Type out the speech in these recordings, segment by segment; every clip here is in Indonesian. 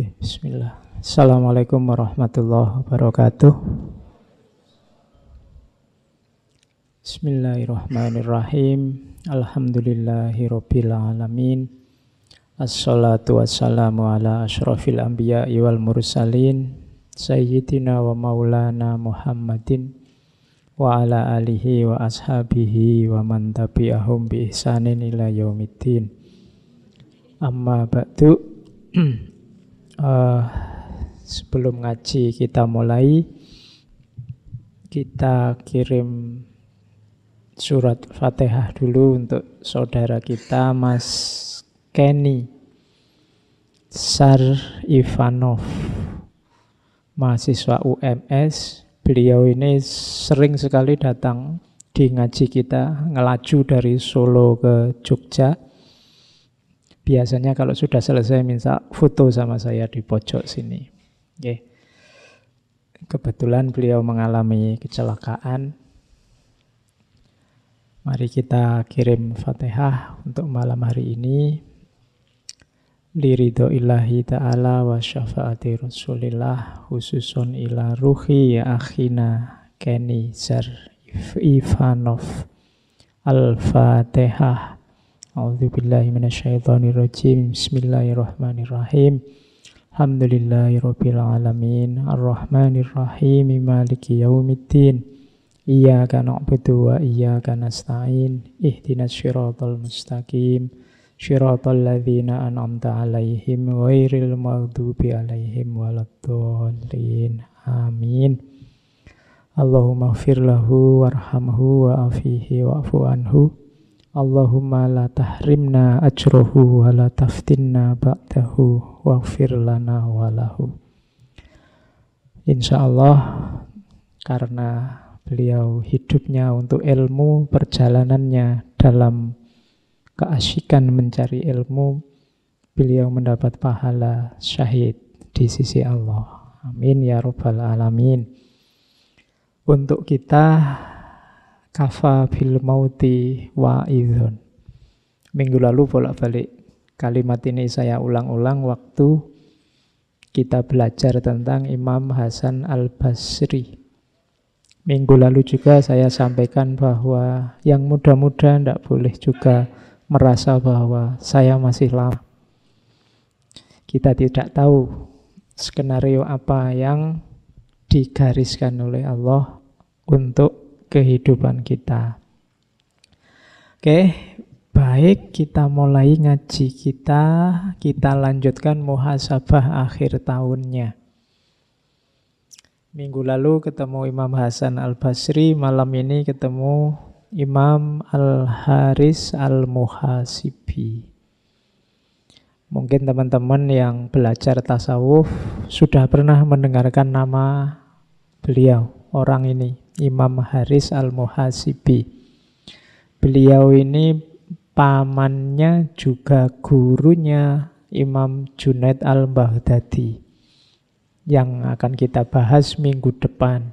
Oke, bismillah. Assalamualaikum warahmatullahi wabarakatuh. Bismillahirrahmanirrahim. Alhamdulillahirabbil alamin. Assalatu wassalamu ala asyrafil anbiya'i wal mursalin sayyidina wa maulana Muhammadin wa ala alihi wa ashabihi wa man tabi'ahum bi ihsanin ila yaumiddin. Amma ba'du. Sebelum ngaji kita mulai, kita kirim surat Fatihah dulu untuk saudara kita Mas Kenny Sarifanov, mahasiswa UMS. Beliau ini sering sekali datang di ngaji kita, ngelaju dari Solo ke Jogja. Biasanya kalau sudah selesai minta foto sama saya di pojok sini. Oke. Kebetulan beliau mengalami kecelakaan. Mari kita kirim Fatihah untuk malam hari ini. Liridho illahi ta'ala wa syafaati rasulillah khususun ila ruhi ya akhina Kenny Sarifanov. Al-Fatihah. A'udzubillahi minasyaitonirrajim. Bismillahirrahmanirrahim. Alhamdulillahirabbil alamin. Arrahmanirrahim. Maliki yaumiddin. Iyyaka na'budu wa iyyaka nasta'in. Ihdinas syiratal mustaqim. Syiratal ladzina an'amta 'alaihim ghairil maghdubi 'alaihim waladdallin. Amin. Allahumma ighfir lahu warhamhu wa'afihi wa'fu anhu. Allahumma la tahrimna ajrohu wa la taftinna ba'dahu waghfir lana walahu. Insyaallah, karena beliau hidupnya untuk ilmu, perjalanannya dalam keasyikan mencari ilmu, beliau mendapat pahala syahid di sisi Allah. Amin ya rabbal alamin. Untuk kita, kafa bil mauti wa'idhun. Minggu lalu bolak-balik kalimat ini saya ulang-ulang waktu kita belajar tentang Imam Hasan al-Basri. Minggu lalu juga saya sampaikan bahwa yang muda-muda tidak boleh juga merasa bahwa saya masih lama. Kita tidak tahu skenario apa yang digariskan oleh Allah untuk kehidupan kita. Oke, baik, kita mulai ngaji kita. Kita lanjutkan muhasabah akhir tahunnya. Minggu lalu ketemu Imam Hasan al-Basri, malam ini ketemu Imam Al-Haris Al-Muhasibi. Mungkin teman-teman yang belajar tasawuf sudah pernah mendengarkan nama beliau, orang ini, Imam Haris Al-Muhasibi. Beliau ini pamannya juga gurunya Imam Junaid Al-Baghdadi yang akan kita bahas minggu depan.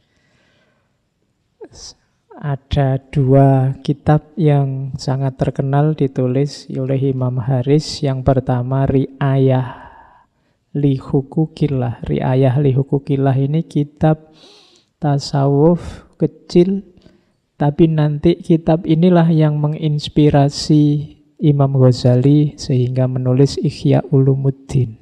Ada dua kitab yang sangat terkenal ditulis oleh Imam Haris. Yang pertama Ri'ayah li Hukukillah. Ri'ayah li Hukukillah ini kitab tasawuf kecil, tapi nanti kitab inilah yang menginspirasi Imam Ghazali sehingga menulis Ihya Ulumuddin.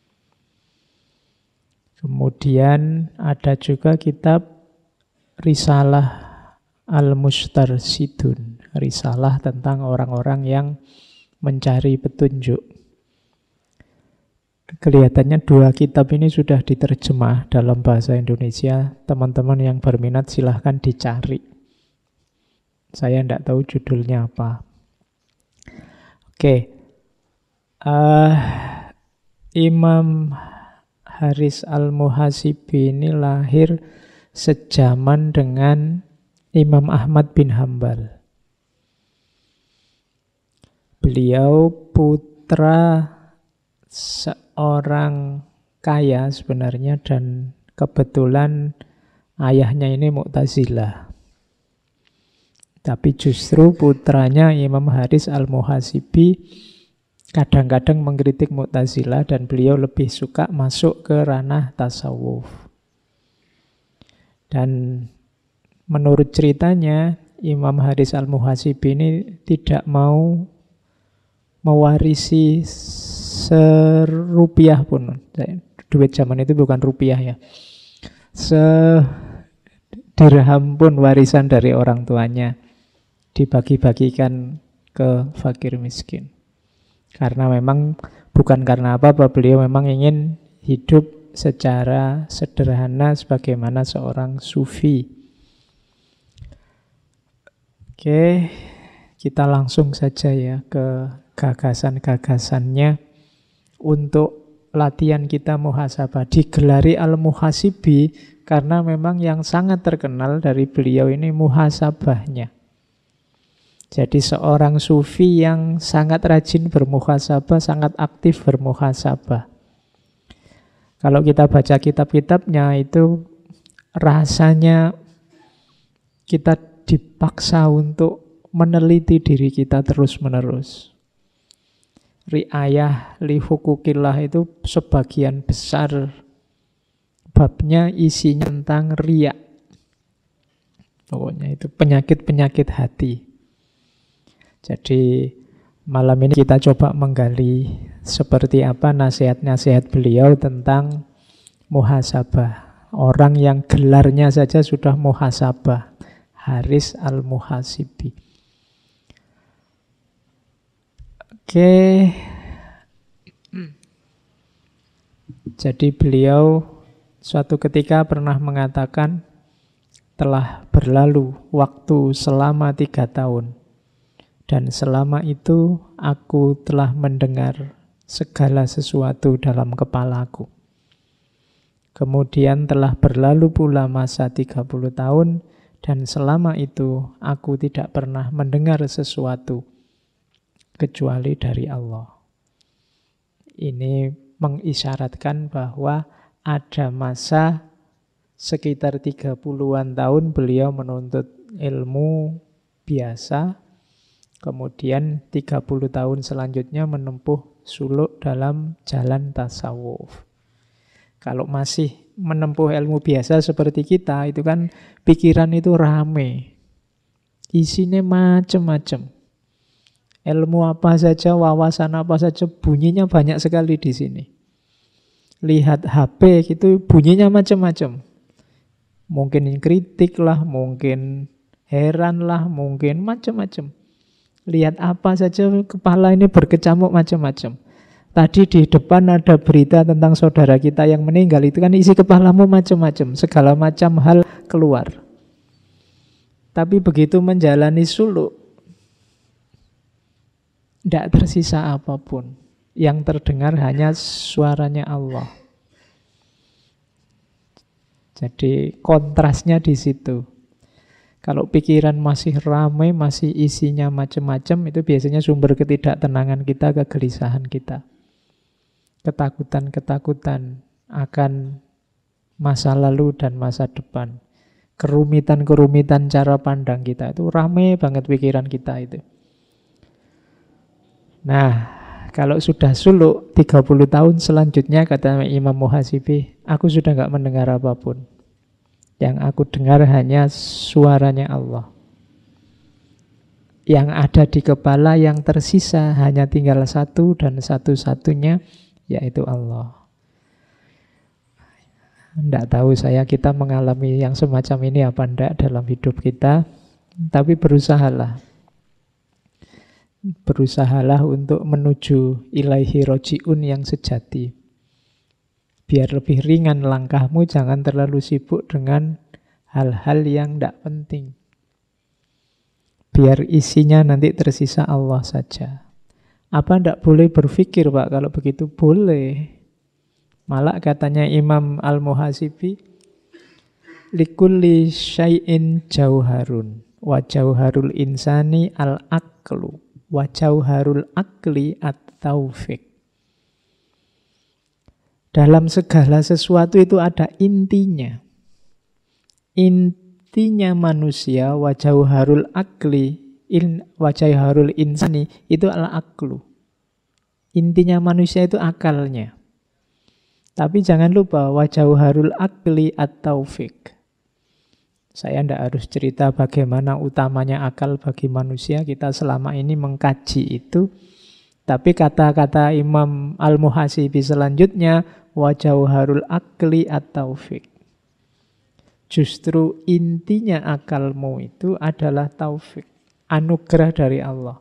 Kemudian ada juga kitab Risalah Al-Mustarsidun, risalah tentang orang-orang yang mencari petunjuk. Kelihatannya dua kitab ini sudah diterjemah dalam bahasa Indonesia. Teman-teman yang berminat silahkan dicari. Saya tidak tahu judulnya apa. Oke. Imam Haris Al-Muhasibi ini lahir sejaman dengan Imam Ahmad bin Hambal. Beliau putra seorang kaya sebenarnya, dan kebetulan ayahnya ini Mu'tazilah. Tapi justru putranya Imam Haris Al-Muhasibi kadang-kadang mengkritik Mu'tazilah, dan beliau lebih suka masuk ke ranah tasawuf. Dan menurut ceritanya, Imam Haris Al-Muhasibi ini tidak mau mewarisi serupiah pun. Duit zaman itu bukan rupiah ya. Sedirham pun warisan dari orang tuanya dibagi-bagikan ke fakir miskin. Karena memang bukan karena apa-apa, beliau memang ingin hidup secara sederhana sebagaimana seorang sufi. Oke, kita langsung saja ya ke gagasan-gagasannya untuk latihan kita muhasabah. Digelari Al-Muhasibi karena memang yang sangat terkenal dari beliau ini muhasabahnya. Jadi seorang sufi yang sangat rajin bermuhasabah, sangat aktif bermuhasabah. Kalau kita baca kitab-kitabnya itu rasanya kita dipaksa untuk meneliti diri kita terus-menerus. Ri'ayah li hukukillah itu sebagian besar babnya isinya tentang riya. Pokoknya itu penyakit-penyakit hati. Jadi malam ini kita coba menggali seperti apa nasihat-nasihat beliau tentang muhasabah. Orang yang gelarnya saja sudah muhasabah. Haris Al-Muhasibi. Oke. Jadi beliau suatu ketika pernah mengatakan, telah berlalu waktu selama 3 tahun. Dan selama itu aku telah mendengar segala sesuatu dalam kepalaku. Kemudian telah berlalu pula masa 30 tahun. Dan selama itu aku tidak pernah mendengar sesuatu kecuali dari Allah. Ini mengisyaratkan bahwa ada masa sekitar 30-an tahun beliau menuntut ilmu biasa. Kemudian 30 tahun selanjutnya menempuh suluk dalam jalan tasawuf. Kalau masih menempuh ilmu biasa seperti kita, itu kan pikiran itu rame. Isinya macam-macam. Ilmu apa saja, wawasan apa saja, bunyinya banyak sekali di sini. Lihat HP gitu, bunyinya macam-macam. Mungkin kritik lah, mungkin heran lah, mungkin macam-macam. Lihat apa saja, kepala ini berkecamuk macam-macam. Tadi di depan ada berita tentang saudara kita yang meninggal, itu kan isi kepalamu macam-macam, segala macam hal keluar. Tapi begitu menjalani suluk, tidak tersisa apapun. Yang terdengar hanya suaranya Allah. Jadi kontrasnya di situ. Kalau pikiran masih ramai, masih isinya macam-macam, itu biasanya sumber ketidaktenangan kita, kegelisahan kita. Ketakutan-ketakutan akan masa lalu dan masa depan. Kerumitan-kerumitan cara pandang kita, itu ramai banget pikiran kita itu. Nah, kalau sudah suluk 30 tahun selanjutnya, kata Imam Muhasibi, aku sudah gak mendengar apapun. Yang aku dengar hanya suaranya Allah. Yang ada di kepala yang tersisa hanya tinggal satu dan satu-satunya, yaitu Allah. Tidak tahu kita mengalami yang semacam ini apa enggak dalam hidup kita. Tapi berusahalah untuk menuju ilaihi roji'un yang sejati. Biar lebih ringan langkahmu, jangan terlalu sibuk dengan hal-hal yang tidak penting. Biar isinya nanti tersisa Allah saja. Apa tidak boleh berpikir, Pak? Kalau begitu boleh. Malah katanya Imam Al-Muhasibi, likulli syai'in jauharun, wa jauharul insani al-aqlu, wa jauharul aqli at-taufiq. Dalam segala sesuatu itu ada intinya. Intinya manusia, wa jauharul aqli, wa jauharul insani, itu al-aqlu. Intinya manusia itu akalnya. Tapi jangan lupa wa jauharul akli at-taufik. Saya tidak harus cerita bagaimana utamanya akal bagi manusia. Kita selama ini mengkaji itu. Tapi kata-kata Imam Al-Muhasibi selanjutnya wa jauharul akli at-taufik. Justru intinya akalmu itu adalah taufik, anugerah dari Allah.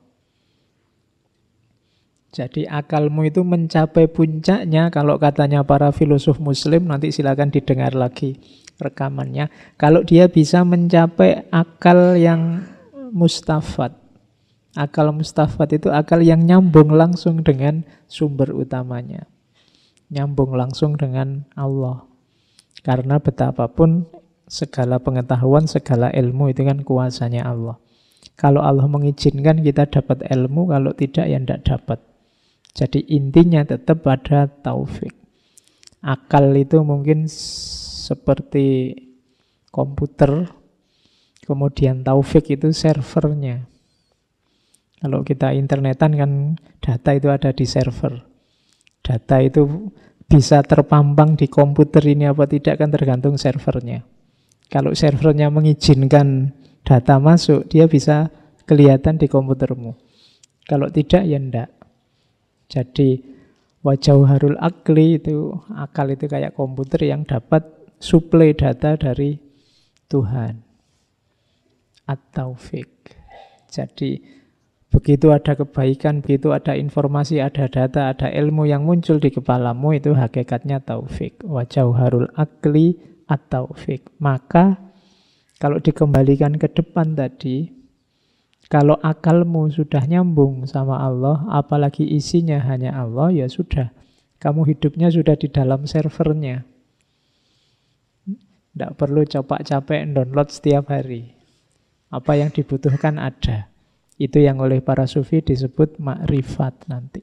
Jadi akalmu itu mencapai puncaknya, kalau katanya para filosof muslim, nanti silakan didengar lagi rekamannya. Kalau dia bisa mencapai akal yang mustafad. Akal mustafad itu akal yang nyambung langsung dengan sumber utamanya. Nyambung langsung dengan Allah. Karena betapapun segala pengetahuan, segala ilmu itu kan kuasanya Allah. Kalau Allah mengizinkan kita dapat ilmu, kalau tidak ya tidak dapat. Jadi intinya tetap pada taufik. Akal itu mungkin seperti komputer, kemudian taufik itu servernya. Kalau kita internetan kan data itu ada di server. Data itu bisa terpampang di komputer ini apa tidak kan tergantung servernya. Kalau servernya mengizinkan data masuk, dia bisa kelihatan di komputermu. Kalau tidak ya enggak. Jadi wajauharul akli itu, akal itu kayak komputer yang dapat suplai data dari Tuhan. At-taufik. Jadi begitu ada kebaikan, begitu ada informasi, ada data, ada ilmu yang muncul di kepalamu, itu hakikatnya taufik. Wajauharul akli at-taufik. Maka kalau dikembalikan ke depan tadi, kalau akalmu sudah nyambung sama Allah, apalagi isinya hanya Allah, ya sudah. Kamu hidupnya sudah di dalam servernya. Tidak perlu capek-capek download setiap hari. Apa yang dibutuhkan ada. Itu yang oleh para sufi disebut makrifat nanti.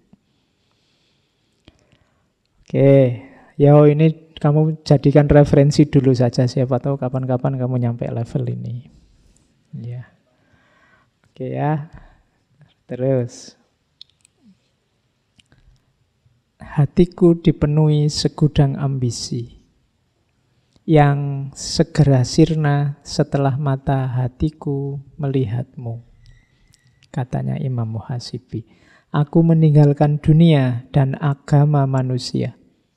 Oke, ya ini kamu jadikan referensi dulu saja. Siapa tahu kapan-kapan kamu nyampe level ini. Ya. Oke ya, terus. Hatiku dipenuhi segudang ambisi yang segera sirna setelah mata hatiku melihatmu. Katanya Imam Muhasibi. Aku meninggalkan dunia dan agama manusia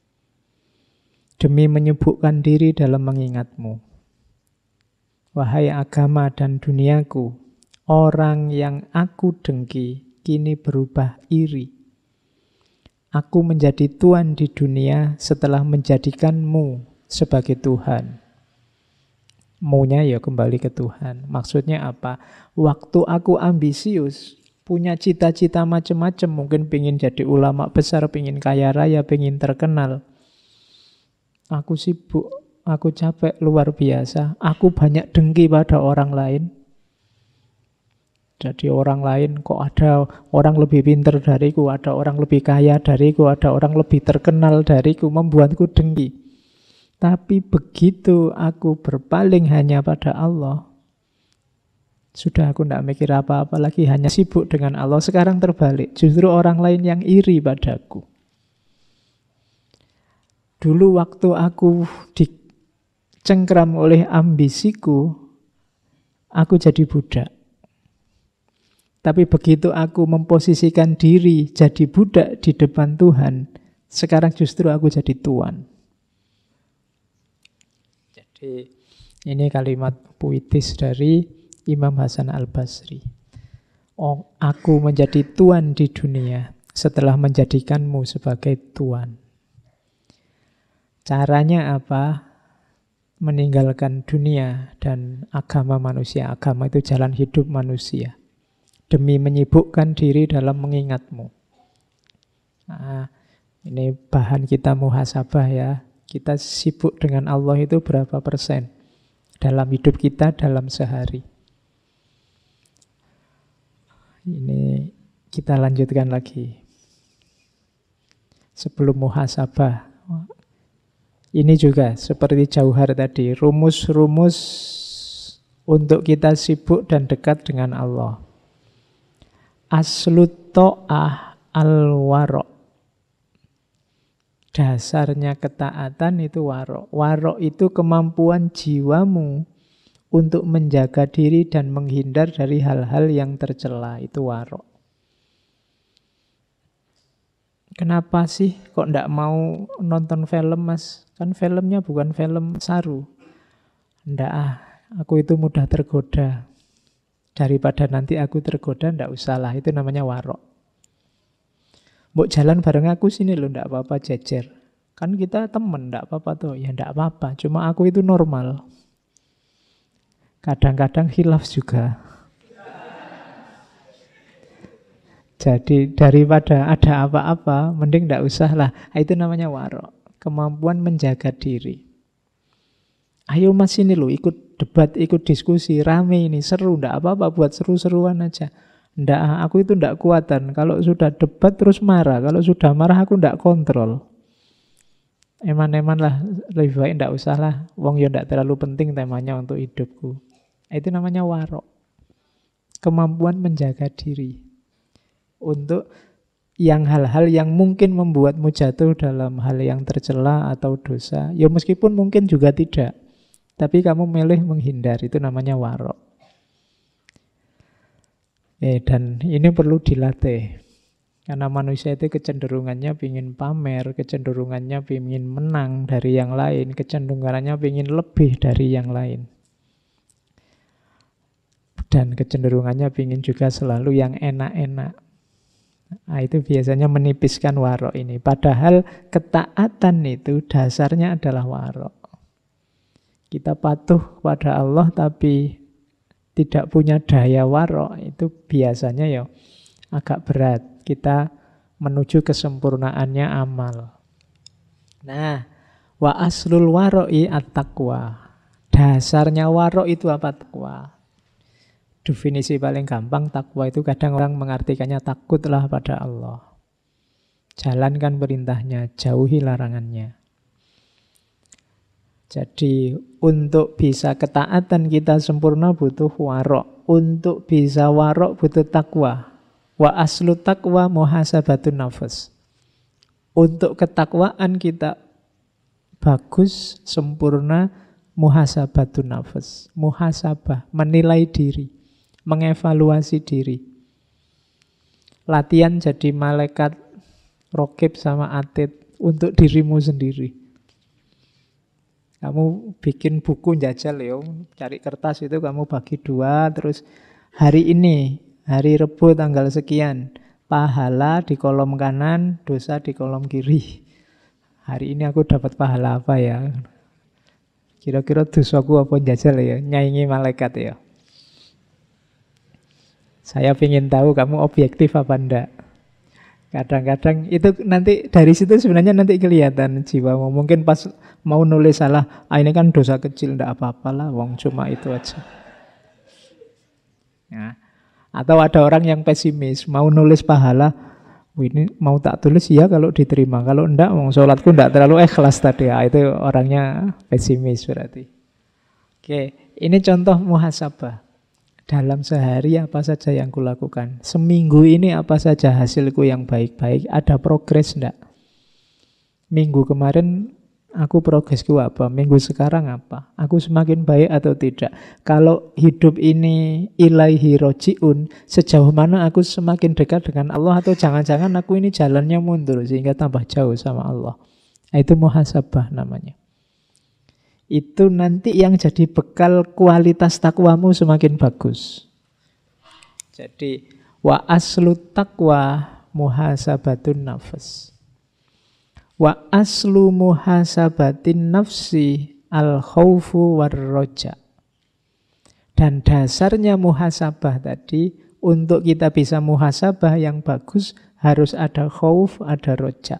demi menyibukkan diri dalam mengingatmu. Wahai agama dan duniaku, orang yang aku dengki kini berubah iri. Aku menjadi tuan di dunia setelah menjadikanmu sebagai Tuhan. Maunya ya kembali ke Tuhan. Maksudnya apa? Waktu aku ambisius, punya cita-cita macam-macam, mungkin pengen jadi ulama besar, pengen kaya raya, pengen terkenal. Aku sibuk, aku capek luar biasa. Aku banyak dengki pada orang lain. Jadi orang lain kok ada orang lebih pintar dariku, ada orang lebih kaya dariku, ada orang lebih terkenal dariku, membuatku dengki. Tapi begitu aku berpaling hanya pada Allah, sudah aku tidak mikir apa-apa lagi, hanya sibuk dengan Allah. Sekarang terbalik, justru orang lain yang iri padaku. Dulu waktu aku dicengkram oleh ambisiku, aku jadi budak. Tapi begitu aku memposisikan diri jadi budak di depan Tuhan, sekarang justru aku jadi tuan. Jadi ini kalimat puitis dari Imam Hasan Al-Basri. Oh, aku menjadi tuan di dunia setelah menjadikanmu sebagai tuan. Caranya apa? Meninggalkan dunia dan agama manusia. Agama itu jalan hidup manusia. Demi menyibukkan diri dalam mengingatmu. Nah, ini bahan kita muhasabah ya. Kita sibuk dengan Allah itu berapa persen dalam hidup kita dalam sehari. Ini kita lanjutkan lagi. Sebelum muhasabah, ini juga seperti jauhar tadi, rumus-rumus untuk kita sibuk dan dekat dengan Allah. Aslut ta'ah al-waro'. Dasarnya ketaatan itu warok. Warok itu kemampuan jiwamu untuk menjaga diri dan menghindar dari hal-hal yang tercela. Itu warok. Kenapa sih kok ndak mau nonton film, Mas? Kan filmnya bukan film saru. Ndak aku itu mudah tergoda. Daripada nanti aku tergoda, ndak usahlah. Itu namanya warok. Mbok jalan bareng aku sini loh, ndak apa-apa, jejer. Kan kita temen, ndak apa-apa tuh. Ya ndak apa-apa, cuma aku itu normal. Kadang-kadang khilaf juga. Jadi daripada ada apa-apa, mending ndak usah lah. Itu namanya warok. Kemampuan menjaga diri. Ayo Mas ini loh, ikut debat, ikut diskusi, rame ini, seru, ndak apa-apa, buat seru-seruan aja. Ndak, aku itu ndak kuatan. Kalau sudah debat terus marah. Kalau sudah marah aku ndak kontrol. Eman-eman lah, lebih baik ndak usah lah. Wong ya ndak terlalu penting temanya untuk hidupku. Itu namanya warok. Kemampuan menjaga diri. Untuk yang hal-hal yang mungkin membuatmu jatuh dalam hal yang tercela atau dosa. Ya meskipun mungkin juga tidak. Tapi kamu milih menghindar. Itu namanya warok. Dan ini perlu dilatih. Karena manusia itu kecenderungannya ingin pamer, kecenderungannya ingin menang dari yang lain, kecenderungannya ingin lebih dari yang lain. Dan kecenderungannya ingin juga selalu yang enak-enak. Nah, itu biasanya menipiskan warok ini. Padahal ketaatan itu dasarnya adalah warok. Kita patuh pada Allah tapi tidak punya daya warok, itu biasanya ya agak berat. Kita menuju kesempurnaannya amal. Nah, wa aslul waro'i at-taqwa. Dasarnya warok itu apa? Taqwa. Definisi paling gampang takwa itu kadang orang mengartikannya takutlah pada Allah. Jalankan perintahnya, jauhi larangannya. Jadi untuk bisa ketaatan kita sempurna butuh warok. Untuk bisa warok butuh takwa. Wa aslu taqwa muhasabatun nafas. Untuk ketakwaan kita bagus, sempurna, muhasabatun nafas. Muhasabah, menilai diri, mengevaluasi diri. Latihan jadi malaikat rokib sama atid untuk dirimu sendiri. Kamu bikin buku jajal ya, cari kertas itu kamu bagi 2, terus hari ini, hari Rebo tanggal sekian, pahala di kolom kanan, dosa di kolom kiri. Hari ini aku dapat pahala apa ya? Kira-kira dosaku apa jajal ya? Nyaingi malaikat ya. Saya ingin tahu kamu objektif apa enggak. Kadang-kadang itu nanti dari situ sebenarnya nanti kelihatan jiwamu. Mungkin pas mau nulis salah, ini kan dosa kecil, enggak apa-apalah, wong cuma itu aja. Ya. Atau ada orang yang pesimis, mau nulis pahala, ini mau tak tulis ya kalau diterima. Kalau enggak, wong sholatku enggak terlalu ikhlas tadi. Itu orangnya pesimis berarti. Oke, ini contoh muhasabah. Dalam sehari apa saja yang kulakukan? Seminggu ini apa saja hasilku yang baik-baik? Ada progres enggak? Minggu kemarin aku progresku apa? Minggu sekarang apa? Aku semakin baik atau tidak? Kalau hidup ini ilaihi roji'un, sejauh mana aku semakin dekat dengan Allah? Atau jangan-jangan aku ini jalannya mundur sehingga tambah jauh sama Allah? Itu muhasabah namanya. Itu nanti yang jadi bekal kualitas takwamu semakin bagus. Jadi wa aslu taqwa muhasabatun nafas. Wa aslu muhasabatin nafsi al-khawfu war-roja. Dan dasarnya muhasabah tadi, untuk kita bisa muhasabah yang bagus harus ada khauf, ada roja.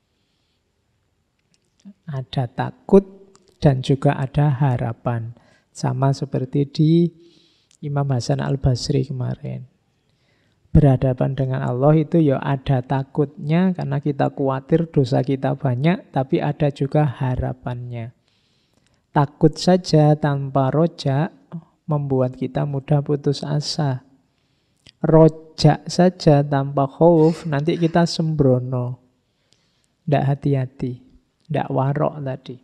Ada takut dan juga ada harapan. Sama seperti di Imam Hasan Al-Basri kemarin. Berhadapan dengan Allah itu ya ada takutnya karena kita khawatir dosa kita banyak, tapi ada juga harapannya. Takut saja tanpa roja membuat kita mudah putus asa. Rojak saja tanpa khauf nanti kita sembrono. Tidak hati-hati. Tidak warok tadi.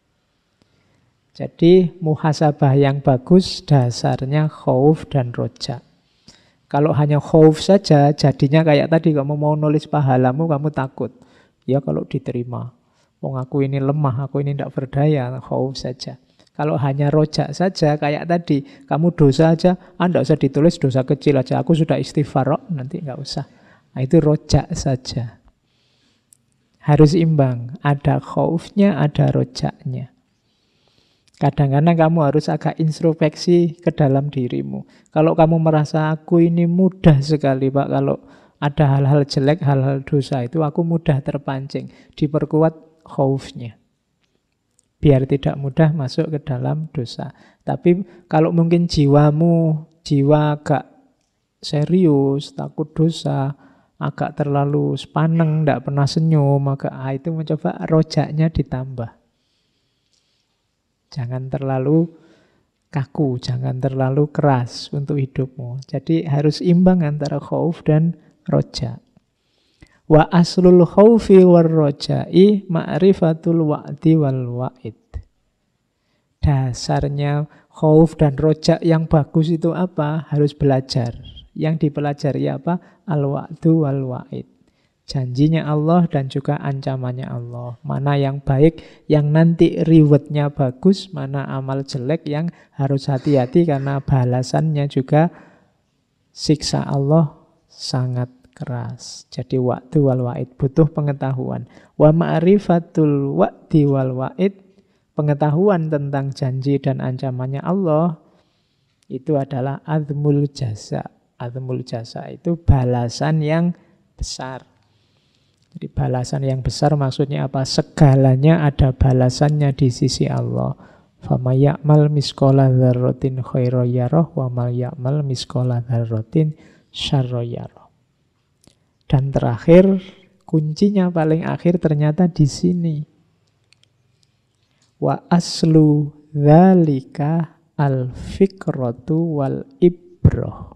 Jadi muhasabah yang bagus dasarnya khauf dan roja. Kalau hanya khauf saja, jadinya kayak tadi, kamu mau nulis pahalamu, kamu takut. Ya kalau diterima. Wong aku ini lemah, aku ini tidak berdaya, khauf saja. Kalau hanya roja saja, kayak tadi, kamu dosa aja, tidak usah ditulis dosa kecil aja. Aku sudah istighfar, nanti nggak usah. Nah, itu roja saja. Harus imbang. Ada khaufnya, ada rojaknya. Kadang-kadang kamu harus agak introspeksi ke dalam dirimu. Kalau kamu merasa aku ini mudah sekali, Pak, kalau ada hal-hal jelek, hal-hal dosa itu aku mudah terpancing. Diperkuat khaufnya. Biar tidak mudah masuk ke dalam dosa. Tapi kalau mungkin jiwamu, jiwa agak serius, takut dosa, agak terlalu sepaneng, tidak pernah senyum, maka itu mencoba rojaknya ditambah. Jangan terlalu kaku, jangan terlalu keras untuk hidupmu. Jadi harus imbang antara khauf dan roja. Wa aslul khaufi war roja'i ma'rifatul wa'di wal wa'id. Dasarnya khauf dan roja yang bagus itu apa? Harus belajar. Yang dipelajari apa? Al-wa'du wal wa'id. Janjinya Allah dan juga ancamannya Allah. Mana yang baik, yang nanti rewardnya bagus, mana amal jelek yang harus hati-hati karena balasannya juga siksa Allah sangat keras. Jadi waktu wal wa'id butuh pengetahuan. Wa ma'rifatul wa'di wal wa'id, pengetahuan tentang janji dan ancamannya Allah itu adalah azmul jaza. Azmul jaza itu balasan yang besar. Jadi balasan yang besar maksudnya apa? Segalanya ada balasannya di sisi Allah. Fama ya'mal misqala dzarratin khairan yarah wa ma ya'mal misqala dzarratin syarran yarah. Dan terakhir, kuncinya paling akhir ternyata di sini. Wa aslu dzalika al-fikratu wal ibroh.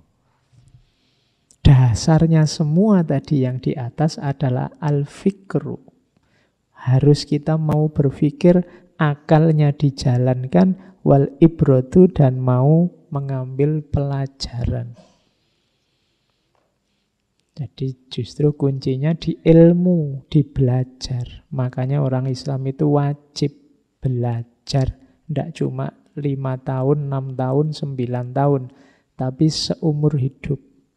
Dasarnya semua tadi yang di atas adalah al-fikru. Harus kita mau berpikir, akalnya dijalankan, wal ibrotu, dan mau mengambil pelajaran. Jadi justru kuncinya di ilmu, di belajar. Makanya orang Islam itu wajib belajar. Tidak cuma 5 tahun, 6 tahun, 9 tahun. Tapi seumur hidup.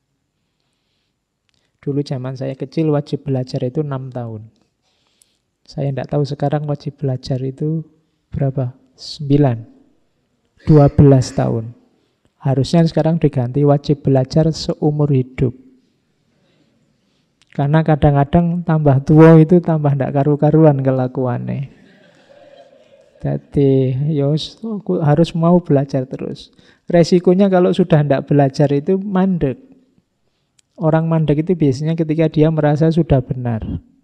Dulu zaman saya kecil wajib belajar itu 6 tahun. Saya tidak tahu sekarang wajib belajar itu berapa? 9. 12 tahun. Harusnya sekarang diganti wajib belajar seumur hidup. Karena kadang-kadang tambah tua itu tambah tidak karu-karuan kelakuannya. Jadi aku harus mau belajar terus. Resikonya kalau sudah tidak belajar itu mandek. Orang mandek itu biasanya ketika dia merasa sudah benar.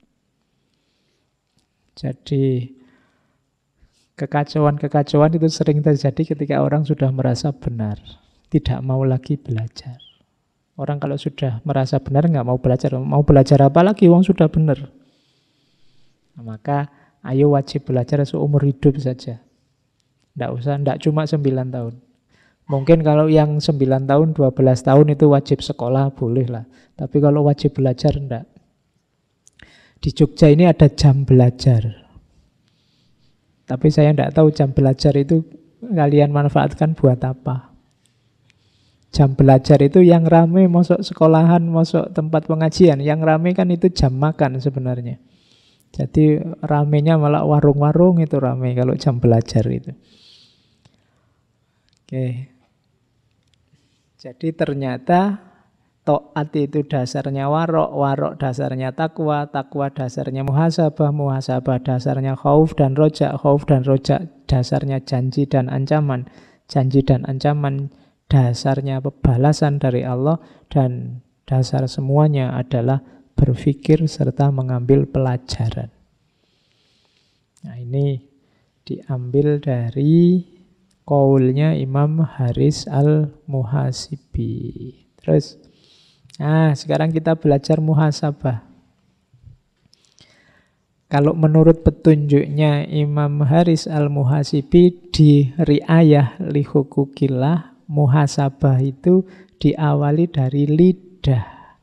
Jadi kekacauan-kekacauan itu sering terjadi ketika orang sudah merasa benar. Tidak mau lagi belajar. Orang kalau sudah merasa benar nggak mau belajar. Mau belajar apa lagi? Wong sudah benar. Nah, maka ayo wajib belajar seumur hidup saja. Tidak cuma 9 tahun. Mungkin kalau yang 9 tahun, 12 tahun itu wajib sekolah, boleh lah. Tapi kalau wajib belajar, enggak. Di Jogja ini ada jam belajar. Tapi saya enggak tahu jam belajar itu kalian manfaatkan buat apa. Jam belajar itu yang rame masuk sekolahan, masuk tempat pengajian. Yang rame kan itu jam makan sebenarnya. Jadi ramenya malah warung-warung itu rame kalau jam belajar itu. Oke. Jadi ternyata taat itu dasarnya warok, warok dasarnya takwa, takwa dasarnya muhasabah, muhasabah dasarnya khauf dan rojak dasarnya janji dan ancaman, janji dan ancaman dasarnya pembalasan dari Allah, dan dasar semuanya adalah berpikir serta mengambil pelajaran. Nah, ini diambil dari qaulnya Imam Haris Al-Muhasibi. Terus, sekarang kita belajar muhasabah. Kalau menurut petunjuknya Imam Haris Al-Muhasibi di Ri'ayah li Hukukillah, muhasabah itu diawali dari lidah.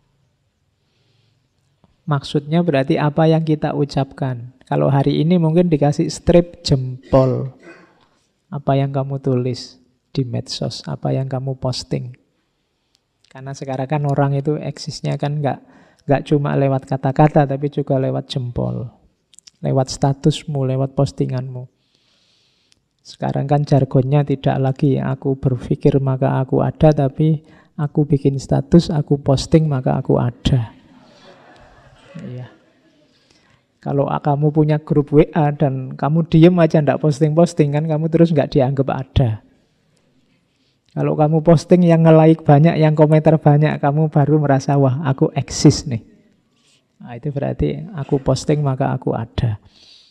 Maksudnya berarti apa yang kita ucapkan. Kalau hari ini mungkin dikasih strip jempol. Apa yang kamu tulis di medsos, apa yang kamu posting. Karena sekarang kan orang itu eksisnya kan nggak cuma lewat kata-kata, tapi juga lewat jempol. Lewat statusmu, lewat postinganmu. Sekarang kan jargonnya tidak lagi aku berpikir maka aku ada, tapi aku bikin status, aku posting maka aku ada. Iya. Kalau kamu punya grup WA dan kamu diem aja ndak posting-posting, kan kamu terus nggak dianggap ada. Kalau kamu posting yang nge-like banyak, yang komentar banyak, kamu baru merasa wah aku eksis nih. Nah, itu berarti aku posting maka aku ada.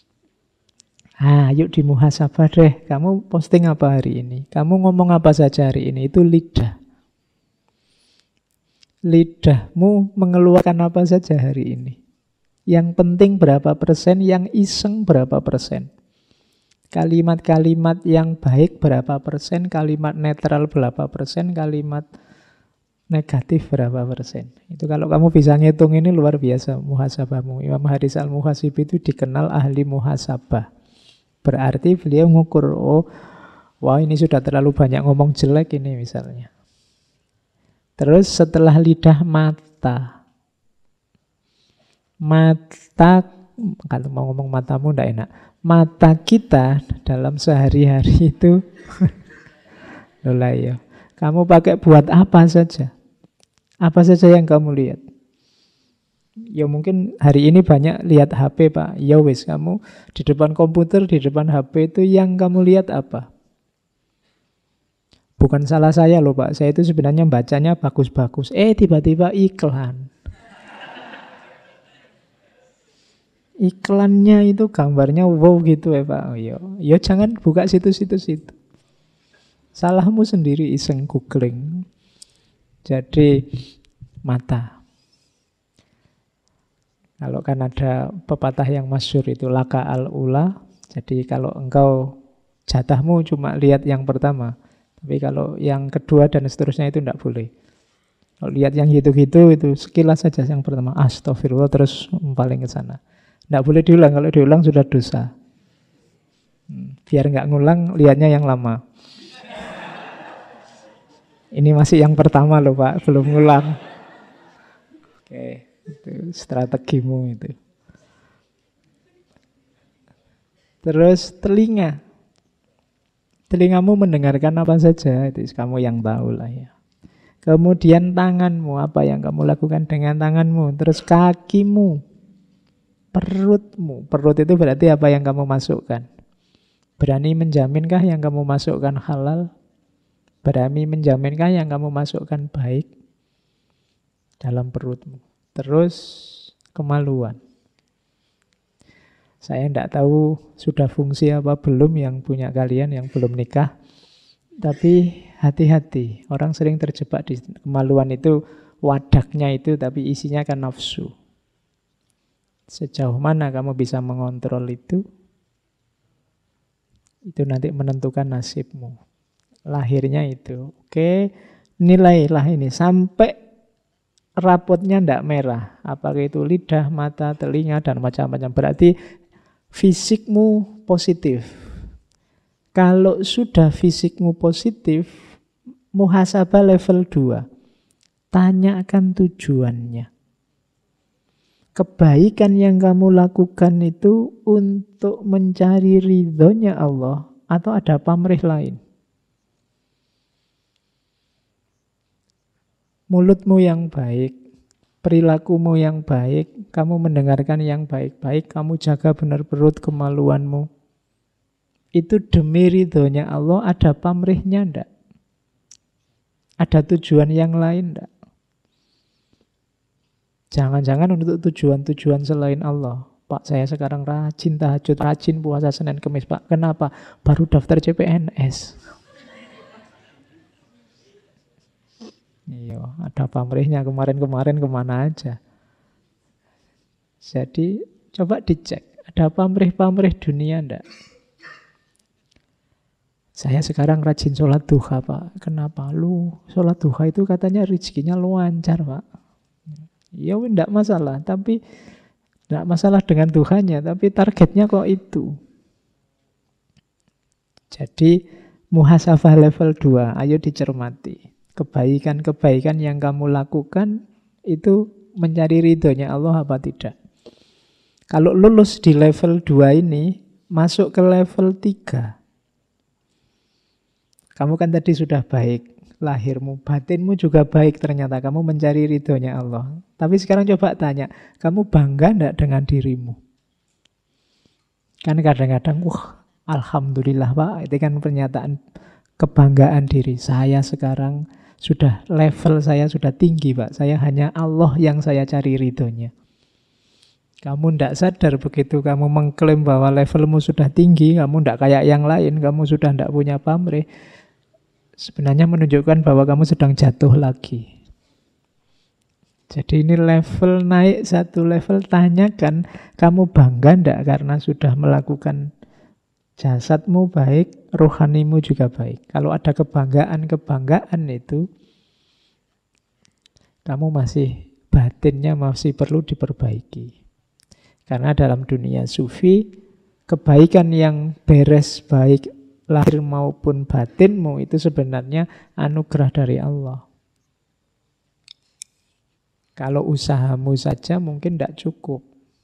Yuk di muhasabah deh. Kamu posting apa hari ini? Kamu ngomong apa saja hari ini? Itu lidah. Lidahmu mengeluarkan apa saja hari ini? Yang penting berapa persen, yang iseng berapa persen? Kalimat-kalimat yang baik berapa persen, kalimat netral berapa persen, kalimat negatif berapa persen. Itu kalau kamu bisa ngitung ini luar biasa muhasabahmu. Imam Haris Al-Muhasibi itu dikenal ahli muhasabah. Berarti beliau ngukur, wah ini sudah terlalu banyak ngomong jelek ini misalnya. Terus setelah lidah, mata. Mata, kalau mau ngomong matamu enggak enak. Mata kita dalam sehari-hari itu lola ya. Kamu pakai buat apa saja? Apa saja yang kamu lihat? Ya mungkin hari ini banyak lihat HP Pak. Ya wis, kamu di depan komputer, di depan HP itu yang kamu lihat apa? Bukan salah saya loh Pak. Saya itu sebenarnya bacanya bagus-bagus. Tiba-tiba iklan. Iklannya itu gambarnya wow gitu ya Pak. Ya jangan buka situs-situs itu. Salahmu sendiri iseng googling. Jadi mata. Kalau kan ada pepatah yang masyhur itu laka al-ula. Jadi kalau engkau jatahmu cuma lihat yang pertama. Tapi kalau yang kedua dan seterusnya itu tidak boleh. Kalau lihat yang gitu-gitu itu sekilas saja yang pertama. Astagfirullah terus paling ke sana. Tidak boleh diulang. Kalau diulang sudah dosa. Biar nggak ngulang lihatnya yang lama. Ini masih yang pertama loh Pak, belum ngulang. Oke, itu strategimu itu. Terus telinga. Telingamu mendengarkan apa saja, itu kamu yang tahu lah ya. Kemudian tanganmu, apa yang kamu lakukan dengan tanganmu. Terus kakimu, perutmu. Perut itu berarti apa yang kamu masukkan. Berani menjaminkah yang kamu masukkan halal? Berani menjaminkah yang kamu masukkan baik dalam perutmu? Terus kemaluan. Saya tidak tahu sudah fungsi apa belum yang punya kalian yang belum nikah. Tapi hati-hati. Orang sering terjebak di kemaluan itu, wadaknya itu, tapi isinya kan nafsu. Sejauh mana kamu bisa mengontrol itu nanti menentukan nasibmu. Lahirnya itu. Oke, nilailah ini sampai rapotnya ndak merah. Apakah itu lidah, mata, telinga, dan macam-macam. Berarti fisikmu positif. Kalau sudah fisikmu positif, muhasabah level 2. Tanyakan tujuannya. Kebaikan yang kamu lakukan itu untuk mencari ridhonya Allah atau ada pamrih lain? Mulutmu yang baik, perilakumu yang baik, kamu mendengarkan yang baik-baik, kamu jaga benar perut kemaluanmu. Itu demi ridhonya Allah, ada pamrihnya enggak? Ada tujuan yang lain enggak? Jangan-jangan untuk tujuan-tujuan selain Allah. Pak, saya sekarang rajin tahajud, rajin puasa Senin Kemis. Pak, kenapa? Baru daftar CPNS. Iya, ada pamrihnya kemarin-kemana aja. Jadi coba dicek, ada pamrih-pamrih dunia, enggak. Saya sekarang rajin sholat duha, Pak. Kenapa? Lu sholat duha itu katanya rezekinya lancar, Pak. Ya enggak masalah, tapi enggak masalah dengan Tuhannya, tapi targetnya kok itu. Jadi muhasabah level 2, ayo dicermati. Kebaikan-kebaikan yang kamu lakukan itu mencari ridhonya Allah apa tidak? Kalau lulus di level 2 ini, masuk ke level 3. Kamu kan tadi sudah baik, lahirmu, batinmu juga baik ternyata. Kamu mencari ridhonya Allah. Tapi sekarang coba tanya, kamu bangga enggak dengan dirimu? Kan kadang-kadang, wah, alhamdulillah Pak, itu kan pernyataan kebanggaan diri. Saya sekarang sudah level saya sudah tinggi Pak. Saya hanya Allah yang saya cari ridhonya. Kamu tidak sadar begitu kamu mengklaim bahwa levelmu sudah tinggi, kamu tidak kayak yang lain, kamu sudah tidak punya pamrih. Sebenarnya menunjukkan bahwa kamu sedang jatuh lagi. Jadi ini level naik satu level, tanyakan kamu bangga tidak karena sudah melakukan jasadmu baik, rohanimu juga baik. Kalau ada kebanggaan-kebanggaan itu, kamu masih batinnya masih perlu diperbaiki. Karena dalam dunia sufi, kebaikan yang beres baik lahir maupun batinmu itu sebenarnya anugerah dari Allah. Kalau usahamu saja mungkin tidak cukup.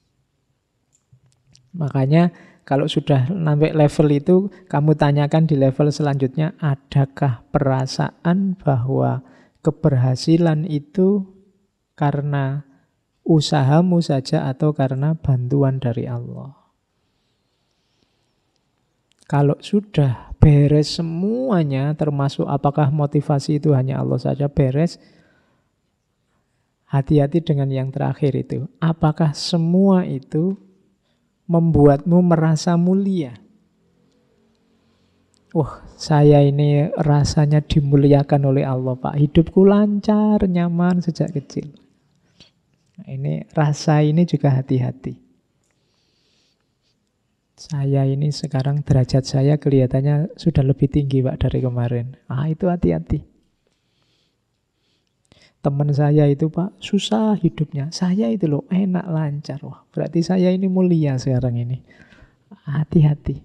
Makanya kalau sudah sampai level itu, kamu tanyakan di level selanjutnya, adakah perasaan bahwa keberhasilan itu karena usahamu saja atau karena bantuan dari Allah? Kalau sudah beres semuanya, termasuk apakah motivasi itu hanya Allah saja beres, hati-hati dengan yang terakhir itu. Apakah semua itu membuatmu merasa mulia? Wah, saya ini rasanya dimuliakan oleh Allah, Pak. Hidupku lancar, nyaman sejak kecil. Nah, ini rasa ini juga hati-hati. Saya ini sekarang derajat saya kelihatannya sudah lebih tinggi Pak dari kemarin. Itu hati-hati. Teman saya itu Pak susah hidupnya. Saya itu loh enak lancar. Wah, berarti saya ini mulia sekarang ini. Hati-hati.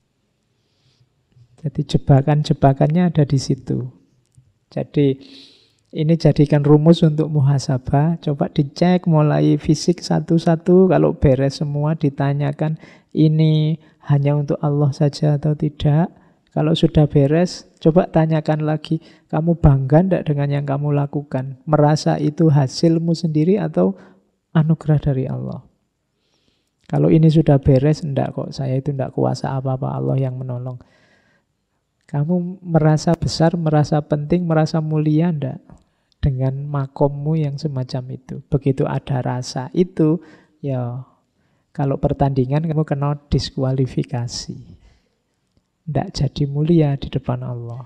Jadi jebakan-jebakannya ada di situ. Jadi ini jadikan rumus untuk muhasabah. Coba dicek mulai fisik satu-satu. Kalau beres semua ditanyakan, ini hanya untuk Allah saja atau tidak? Kalau sudah beres, coba tanyakan lagi, kamu bangga enggak dengan yang kamu lakukan? Merasa itu hasilmu sendiri atau anugerah dari Allah? Kalau ini sudah beres, enggak kok, saya itu enggak kuasa apa-apa, Allah yang menolong. Kamu merasa besar, merasa penting, merasa mulia enggak dengan makommu yang semacam itu? Begitu ada rasa itu, ya kalau pertandingan kamu kena diskualifikasi. Tidak jadi mulia di depan Allah.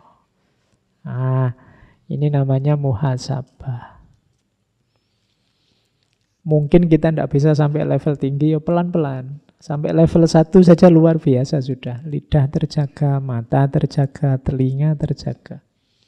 Ini namanya muhasabah. Mungkin kita tidak bisa sampai level tinggi, ya pelan-pelan. Sampai level 1 saja luar biasa sudah. Lidah terjaga, mata terjaga, telinga terjaga.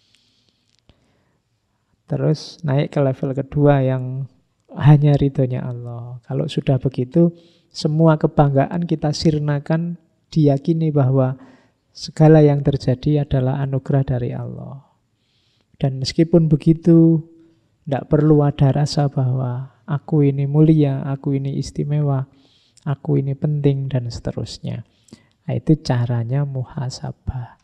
Terus naik ke level kedua yang hanya ridhonya Allah. Kalau sudah begitu, semua kebanggaan kita sirnakan, diyakini bahwa segala yang terjadi adalah anugerah dari Allah. Dan meskipun begitu, tidak perlu ada rasa bahwa aku ini mulia, aku ini istimewa, aku ini penting, dan seterusnya. Itu caranya muhasabah.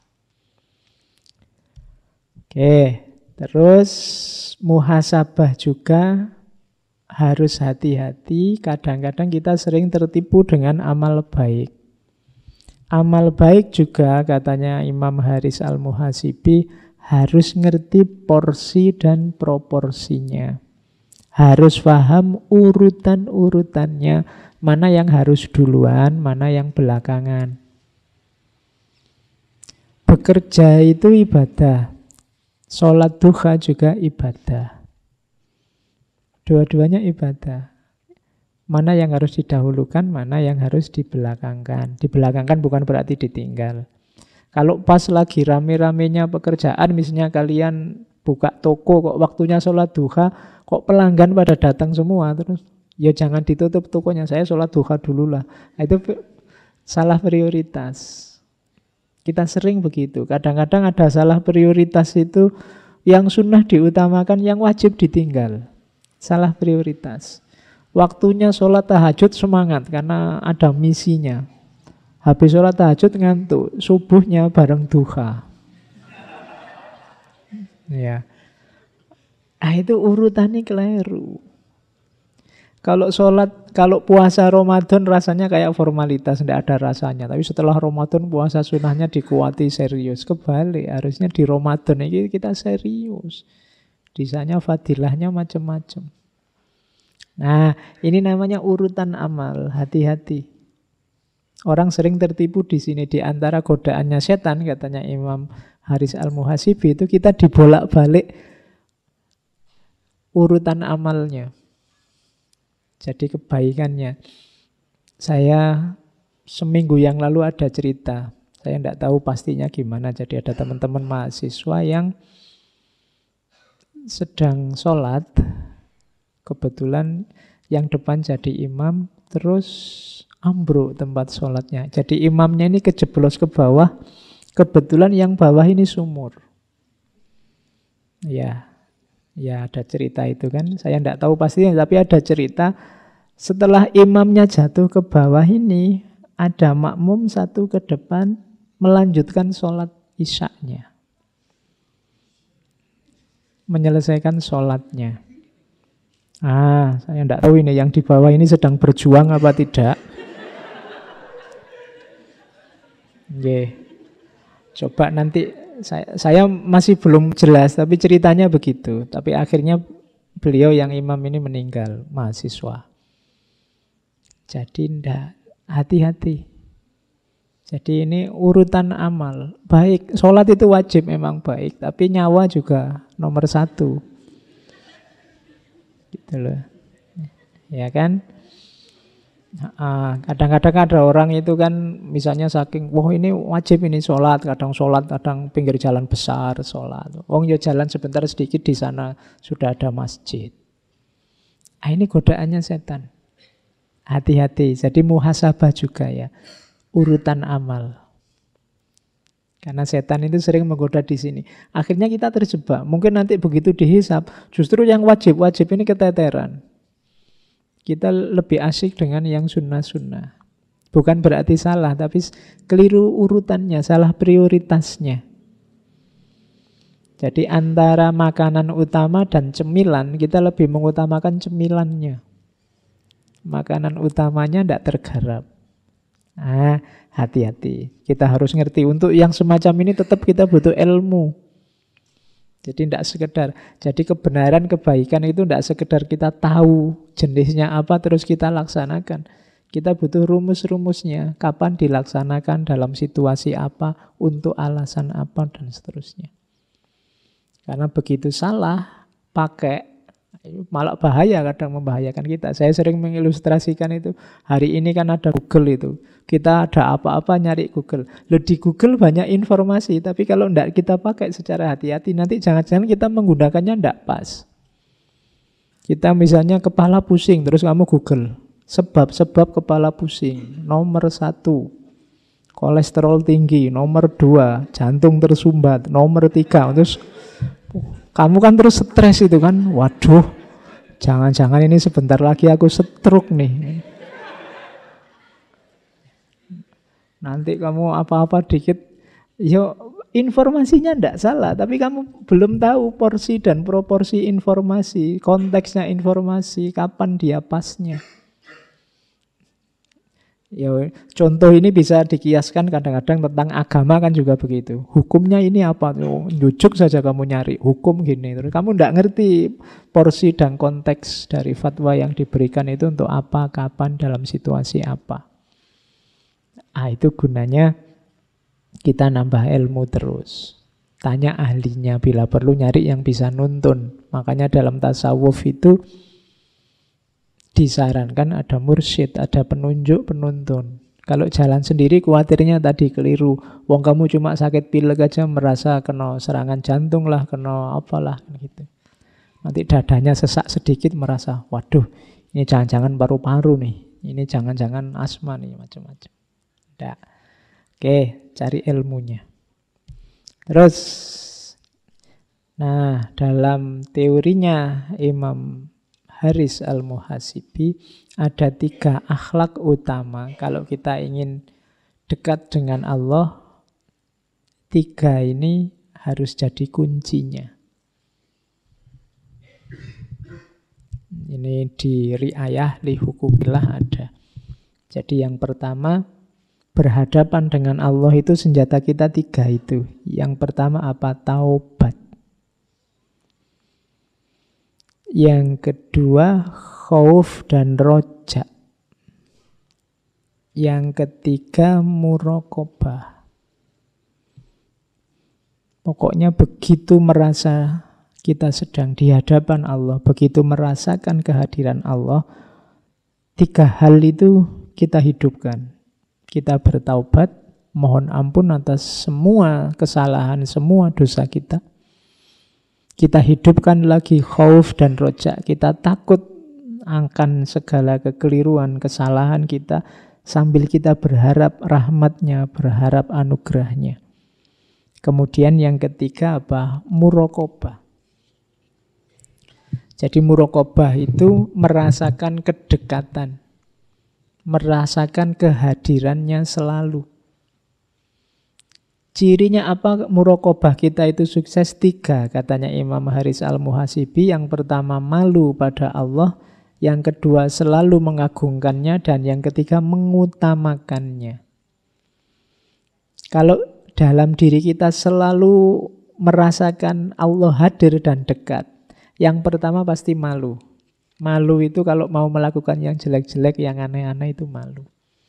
Oke, terus muhasabah juga harus hati-hati, kadang-kadang kita sering tertipu dengan amal baik. Amal baik juga katanya Imam Haris Al-Muhasibi harus ngerti porsi dan proporsinya. Harus paham urutan-urutannya, mana yang harus duluan, mana yang belakangan. Bekerja itu ibadah, sholat duha juga ibadah. Dua-duanya ibadah. Mana yang harus didahulukan, mana yang harus dibelakangkan. Dibelakangkan bukan berarti ditinggal. Kalau pas lagi rame-ramenya pekerjaan, misalnya kalian buka toko kok waktunya sholat duha, kok pelanggan pada datang semua, terus ya jangan ditutup tokonya, saya sholat duha dulu lah. Itu salah prioritas. Kita sering begitu. Kadang-kadang ada salah prioritas itu, yang sunnah diutamakan, yang wajib ditinggal. Salah prioritas. Waktunya sholat tahajud semangat karena ada misinya. Habis sholat tahajud ngantuk, subuhnya bareng duha. Ya, itu urutannya keliru. Kalau sholat, kalau puasa Ramadan rasanya kayak formalitas, tidak ada rasanya. Tapi setelah Ramadan puasa sunnahnya dikuati serius. Kebalik, harusnya di Ramadan ini kita serius. Disanya fadilahnya macam-macam. Nah, ini namanya urutan amal. Hati-hati. Orang sering tertipu di sini. Di antara godaannya setan, katanya Imam Haris Al-Muhasibi, itu kita dibolak-balik urutan amalnya. Jadi kebaikannya. Saya seminggu yang lalu ada cerita. Saya tidak tahu pastinya gimana. Jadi ada teman-teman mahasiswa yang sedang sholat. Kebetulan yang depan jadi imam, terus ambruk tempat sholatnya. Jadi imamnya ini kejeblos ke bawah, kebetulan yang bawah ini sumur. Ya ada cerita itu kan. Saya tidak tahu pastinya, tapi ada cerita. Setelah imamnya jatuh ke bawah ini, ada makmum satu ke depan melanjutkan sholat isyaknya. Menyelesaikan sholatnya. Saya tidak tahu ini yang di bawah ini sedang berjuang apa tidak. Coba nanti saya masih belum jelas, tapi ceritanya begitu. Tapi akhirnya beliau yang imam ini meninggal, mahasiswa. Jadi tidak, hati-hati. Jadi ini urutan amal. Baik, sholat itu wajib memang baik, tapi nyawa juga nomor satu. Gitu loh. Ya kan? Kadang-kadang ada orang itu kan misalnya saking, wah ini wajib ini sholat, kadang pinggir jalan besar sholat. Ya jalan sebentar sedikit di sana sudah ada masjid. Ini godaannya setan. Hati-hati. Jadi muhasabah juga ya. Urutan amal. Karena setan itu sering menggoda di sini. Akhirnya kita terjebak. Mungkin nanti begitu dihisap, justru yang wajib ini keteteran. Kita lebih asik dengan yang sunnah-sunnah. Bukan berarti salah, tapi keliru urutannya, salah prioritasnya. Jadi antara makanan utama dan cemilan, kita lebih mengutamakan cemilannya. Makanan utamanya tidak tergarap. Hati-hati. Kita harus ngerti. Untuk yang semacam ini tetap kita butuh ilmu. Jadi tidak sekedar. Jadi kebenaran, kebaikan itu tidak sekedar kita tahu jenisnya apa terus kita laksanakan. Kita butuh rumus-rumusnya. Kapan dilaksanakan, dalam situasi apa, untuk alasan apa, dan seterusnya. Karena begitu salah pakai, malah bahaya, kadang membahayakan kita. Saya sering mengilustrasikan itu. Hari ini kan ada Google itu. Kita ada apa-apa nyari Google. Di Google banyak informasi, tapi kalau tidak kita pakai secara hati-hati, nanti jangan-jangan kita menggunakannya tidak pas. Kita misalnya kepala pusing, terus kamu Google. Sebab-sebab kepala pusing. Nomor 1, kolesterol tinggi. Nomor 2, jantung tersumbat. Nomor 3, terus kamu kan terus stres itu kan. Waduh, jangan-jangan ini sebentar lagi aku stroke nih. Nanti kamu apa-apa dikit, informasinya tidak salah, tapi kamu belum tahu porsi dan proporsi informasi, konteksnya informasi, kapan dia pasnya. Contoh ini bisa dikiaskan kadang-kadang tentang agama kan juga begitu. Hukumnya ini apa? Jujuk saja kamu nyari hukum gini. Terus kamu tidak ngerti porsi dan konteks dari fatwa yang diberikan itu untuk apa, kapan, dalam situasi apa. Itu gunanya kita nambah ilmu terus. Tanya ahlinya, bila perlu nyari yang bisa nuntun. Makanya dalam tasawuf itu disarankan ada mursyid, ada penunjuk, penuntun. Kalau jalan sendiri khawatirnya tadi keliru. Wong kamu cuma sakit pilek aja merasa kena serangan jantung lah, kena apalah gitu. Nanti dadanya sesak sedikit merasa, waduh, ini jangan-jangan paru-paru nih. Ini jangan-jangan asma nih, macam-macam. Nggak. Oke, cari ilmunya. Terus, nah dalam teorinya Imam Haris Al-Muhasibi ada 3 akhlak utama. Kalau kita ingin dekat dengan Allah, 3 ini harus jadi kuncinya. Ini di Ri'ayah li Hukukillah ada. Jadi yang pertama, berhadapan dengan Allah itu senjata kita 3 itu. Yang pertama apa? Taubat. Yang kedua, khauf dan roja. Yang ketiga, muraqabah. Pokoknya begitu merasa kita sedang di hadapan Allah, begitu merasakan kehadiran Allah, 3 hal itu kita hidupkan. Kita bertaubat, mohon ampun atas semua kesalahan, semua dosa kita. Kita hidupkan lagi khauf dan roja. Kita takut akan segala kekeliruan, kesalahan kita, sambil kita berharap rahmatnya, berharap anugerahnya. Kemudian yang ketiga apa? Muraqabah. Jadi muraqabah itu merasakan kedekatan, merasakan kehadirannya selalu. Cirinya apa muraqabah kita itu sukses? 3 katanya Imam Haris Al-Muhasibi. Yang pertama malu pada Allah, yang kedua selalu mengagungkannya, dan yang ketiga mengutamakannya. Kalau dalam diri kita selalu merasakan Allah hadir dan dekat, yang pertama pasti malu. Malu itu kalau mau melakukan yang jelek-jelek, yang aneh-aneh itu malu.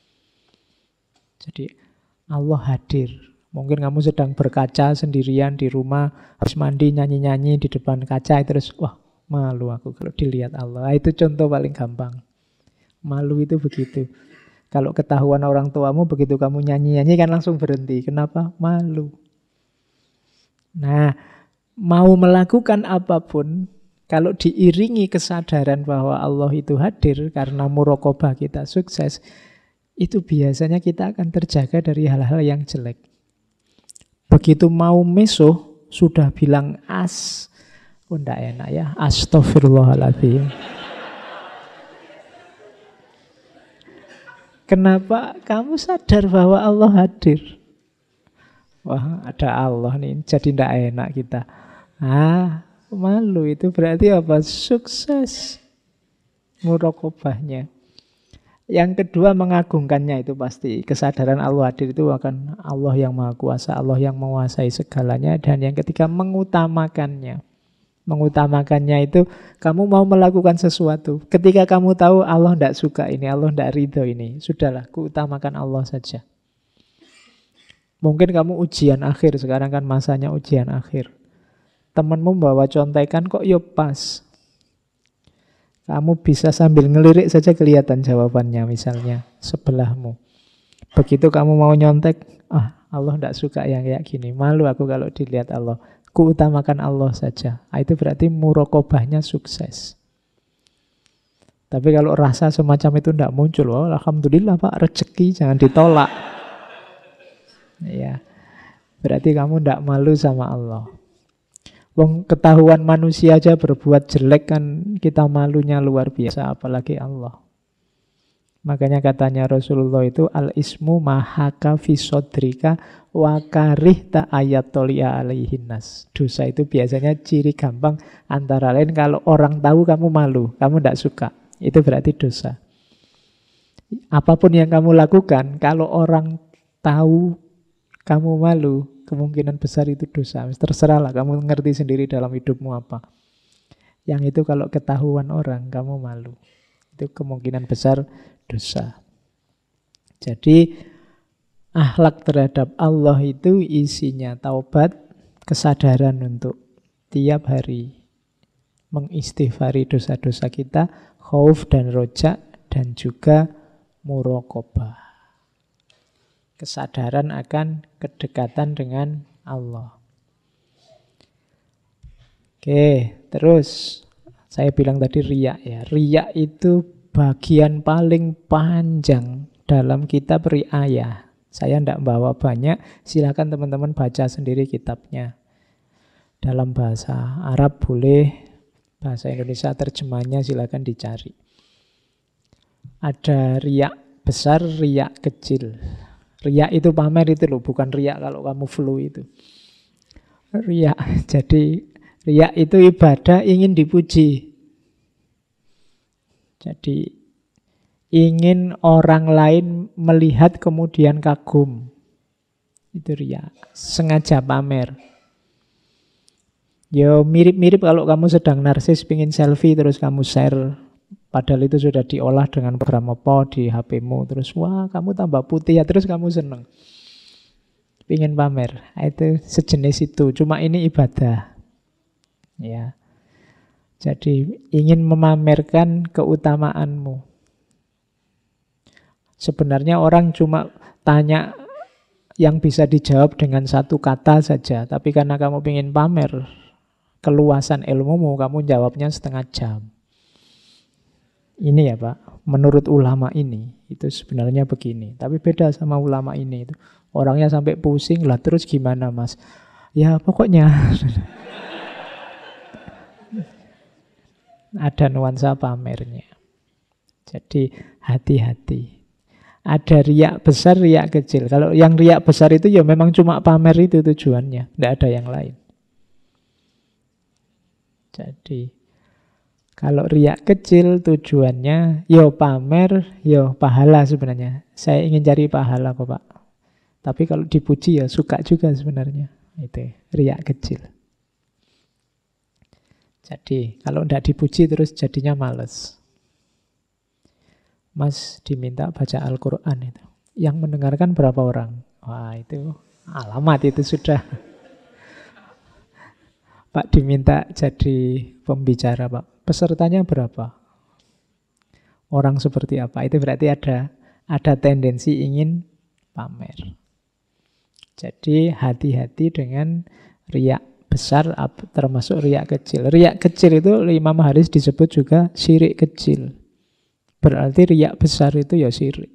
Jadi Allah hadir. Mungkin kamu sedang berkaca sendirian di rumah, habis mandi nyanyi-nyanyi di depan kaca, terus wah malu aku kalau dilihat Allah. Itu contoh paling gampang. Malu itu begitu. Kalau ketahuan orang tuamu begitu kamu nyanyi-nyanyi kan langsung berhenti. Kenapa? Malu. Nah, mau melakukan apapun, kalau diiringi kesadaran bahwa Allah itu hadir karena muraqabah kita sukses, itu biasanya kita akan terjaga dari hal-hal yang jelek. Begitu mau mesuh, sudah bilang oh enggak enak ya, astagfirullahaladzim. Kenapa? Kamu sadar bahwa Allah hadir. Wah, ada Allah nih, jadi enggak enak kita. Malu itu berarti apa? Sukses muraqabahnya. Yang kedua mengagungkannya itu pasti. Kesadaran Allah hadir itu akan Allah yang Maha Kuasa, Allah yang menguasai segalanya. Dan yang ketiga mengutamakannya. Mengutamakannya itu kamu mau melakukan sesuatu. Ketika kamu tahu Allah tidak suka ini, Allah tidak ridho ini, sudahlah, kuutamakan Allah saja. Mungkin kamu ujian akhir, sekarang kan masanya ujian akhir. Temanmu bawa contekan kok yo pas. Kamu bisa sambil ngelirik saja kelihatan jawabannya misalnya sebelahmu. Begitu kamu mau nyontek, Allah tidak suka yang kayak gini. Malu aku kalau dilihat Allah. Kuutamakan Allah saja. Itu berarti muraqabahnya sukses. Tapi kalau rasa semacam itu tidak muncul, alhamdulillah Pak, rezeki jangan ditolak. Ya, berarti kamu tidak malu sama Allah. Wong ketahuan manusia aja berbuat jelek kan kita malunya luar biasa, apalagi Allah. Makanya katanya Rasulullah itu al-ismu mahaka fi sodrika wa karihta ayatolia alaihinnas. Dosa itu biasanya ciri gampang antara lain kalau orang tahu kamu malu, kamu tidak suka. Itu berarti dosa. Apapun yang kamu lakukan, kalau orang tahu kamu malu, kemungkinan besar itu dosa. Terserahlah kamu ngerti sendiri dalam hidupmu apa. Yang itu kalau ketahuan orang kamu malu, itu kemungkinan besar dosa. Jadi akhlak terhadap Allah itu isinya taubat, kesadaran untuk tiap hari mengistighfari dosa-dosa kita, khauf dan roja, dan juga muraqabah. Kesadaran akan kedekatan dengan Allah. Oke, terus saya bilang tadi riya ya. Riya itu bagian paling panjang dalam kitab riayah. Saya tidak bawa banyak, silakan teman-teman baca sendiri kitabnya. Dalam bahasa Arab boleh, bahasa Indonesia terjemahnya silakan dicari. Ada riak besar, riak kecil. Riak itu pamer itu loh, bukan riak kalau kamu flu itu. Riak, jadi riak itu ibadah ingin dipuji. Jadi ingin orang lain melihat kemudian kagum. Itu riak, sengaja pamer. Ya mirip-mirip kalau kamu sedang narsis, pingin selfie terus kamu share. Padahal itu sudah diolah dengan program apa di HP-mu. Terus wah kamu tambah putih ya, terus kamu seneng. Pingin pamer. Itu sejenis itu. Cuma ini ibadah. Ya. Jadi ingin memamerkan keutamaanmu. Sebenarnya orang cuma tanya yang bisa dijawab dengan satu kata saja. Tapi karena kamu ingin pamer keluasan ilmumu, kamu jawabnya setengah jam. Ini ya Pak, menurut ulama ini, itu sebenarnya begini. Tapi beda sama ulama ini. Itu orangnya sampai pusing lah, terus gimana Mas? Ya pokoknya ada nuansa pamernya. Jadi hati-hati. Ada riak besar, riak kecil. Kalau yang riak besar itu ya memang cuma pamer itu tujuannya. Tidak ada yang lain. Jadi kalau riak kecil tujuannya yo pamer, yo pahala sebenarnya. Saya ingin cari pahala kok Pak. Tapi kalau dipuji ya suka juga sebenarnya. Itu riak kecil. Jadi kalau tidak dipuji terus jadinya males. Mas diminta baca Al-Quran itu. Yang mendengarkan berapa orang? Wah itu alamat itu sudah. Pak diminta jadi pembicara Pak. Pesertanya berapa? Orang seperti apa? Itu berarti ada tendensi ingin pamer. Jadi hati-hati dengan riak besar termasuk riak kecil. Riak kecil itu Imam Haris disebut juga syirik kecil. Berarti riak besar itu ya syirik.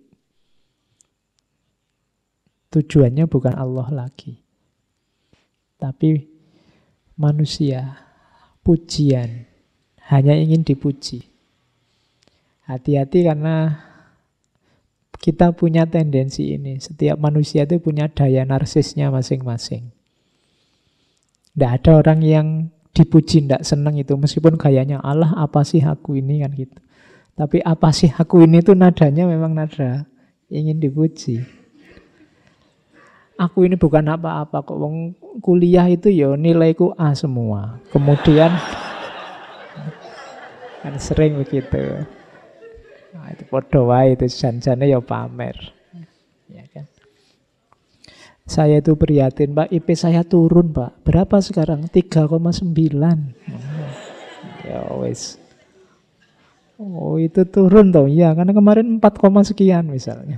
Tujuannya bukan Allah lagi. Tapi manusia, pujian, hanya ingin dipuji. Hati-hati karena kita punya tendensi ini. Setiap manusia itu punya daya narsisnya masing-masing. Tidak ada orang yang dipuji tidak senang itu. Meskipun gayanya Allah apa sih aku ini kan gitu. Tapi apa sih aku ini tuh nadanya memang nada ingin dipuji. Aku ini bukan apa-apa kok. Kuliah itu ya nilaiku A semua. Kemudian kan sering begitu. Nah, itu podo wae itu janjane ya pamer. Ya kan? Saya itu prihatin, Pak, IP saya turun, Pak. Berapa sekarang? 3,9. Ya wis. Oh, itu turun toh. Iya, karena kemarin 4, sekian misalnya.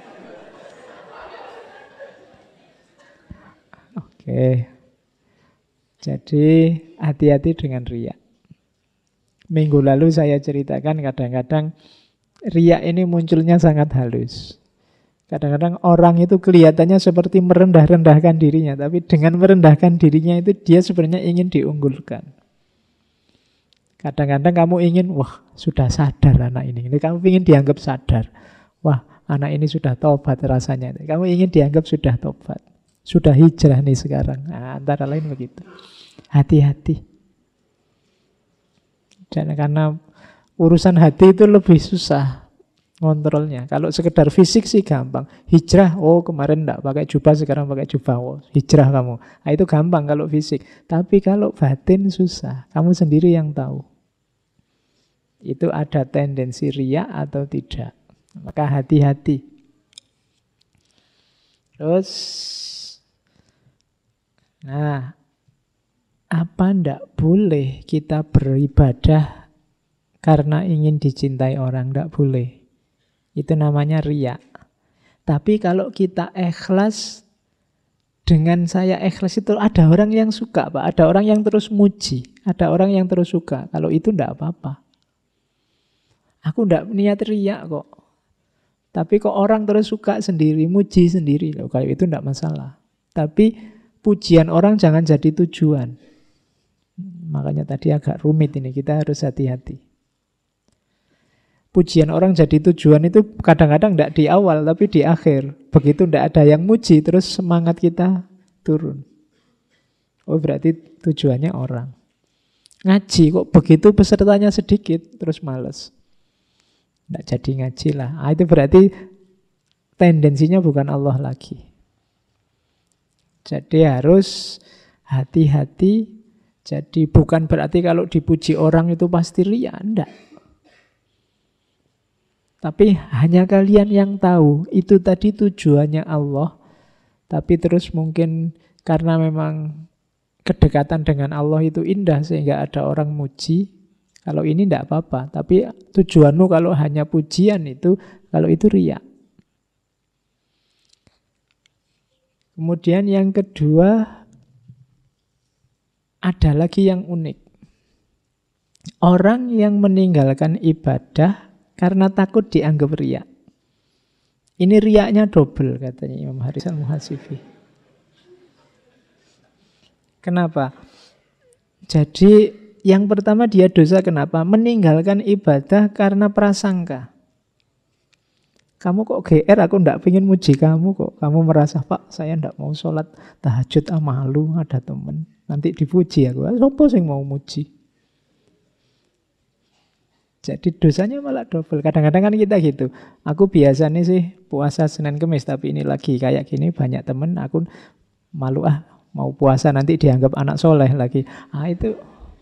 Oke. Jadi hati-hati dengan riya. Minggu lalu saya ceritakan kadang-kadang riya ini munculnya sangat halus. Kadang-kadang orang itu kelihatannya seperti merendah-rendahkan dirinya, tapi dengan merendahkan dirinya itu dia sebenarnya ingin diunggulkan. Kadang-kadang kamu ingin, wah sudah sadar anak ini. Kamu ingin dianggap sadar. Wah anak ini sudah tobat rasanya. Kamu ingin dianggap sudah tobat. Sudah hijrah nih sekarang. Nah, antara lain begitu. Hati-hati. Dan karena urusan hati itu lebih susah ngontrolnya. Kalau sekedar fisik sih gampang. Hijrah, oh kemarin enggak pakai jubah, sekarang pakai jubah. Oh, hijrah kamu. Nah, itu gampang kalau fisik. Tapi kalau batin susah. Kamu sendiri yang tahu. Itu ada tendensi riya atau tidak. Maka hati-hati. Terus, nah, apa ndak boleh kita beribadah karena ingin dicintai orang, tidak boleh. Itu namanya riya. Tapi kalau kita ikhlas, dengan saya ikhlas itu ada orang yang suka, Pak. Ada orang yang terus muji, ada orang yang terus suka. Kalau itu tidak apa-apa. Aku tidak niat riya kok. Tapi kok orang terus suka sendiri, muji sendiri. Loh, kalau itu tidak masalah. Tapi pujian orang jangan jadi tujuan. Makanya tadi agak rumit ini, kita harus hati-hati. Pujian orang jadi tujuan itu kadang-kadang tidak di awal, tapi di akhir. Begitu tidak ada yang muji, terus semangat kita turun. Oh, berarti tujuannya orang. Ngaji kok begitu pesertanya sedikit, terus males. Tidak jadi ngaji lah. Itu berarti tendensinya bukan Allah lagi. Jadi harus hati-hati. Jadi bukan berarti kalau dipuji orang itu pasti riya, enggak. Tapi hanya kalian yang tahu, itu tadi tujuannya Allah. Tapi terus mungkin karena memang kedekatan dengan Allah itu indah sehingga ada orang muji. Kalau ini tidak apa-apa. Tapi tujuanmu kalau hanya pujian itu, kalau itu riya. Kemudian yang kedua, ada lagi yang unik. Orang yang meninggalkan ibadah karena takut dianggap riya. Ini riyanya double katanya Imam Haris Al-Muhasibi. Kenapa? Jadi yang pertama dia dosa kenapa? Meninggalkan ibadah karena prasangka. Kamu kok GR, aku ndak pengen muji kamu kok. Kamu merasa, Pak, saya ndak mau sholat tahajud, malu ada temen. Nanti dipuji aku. Sopo sing mau muji? Jadi dosanya malah double. Kadang-kadang kan kita gitu. Aku biasanya sih puasa Senin Kemis, tapi ini lagi kayak gini banyak temen. Aku malu mau puasa nanti dianggap anak soleh lagi. Itu.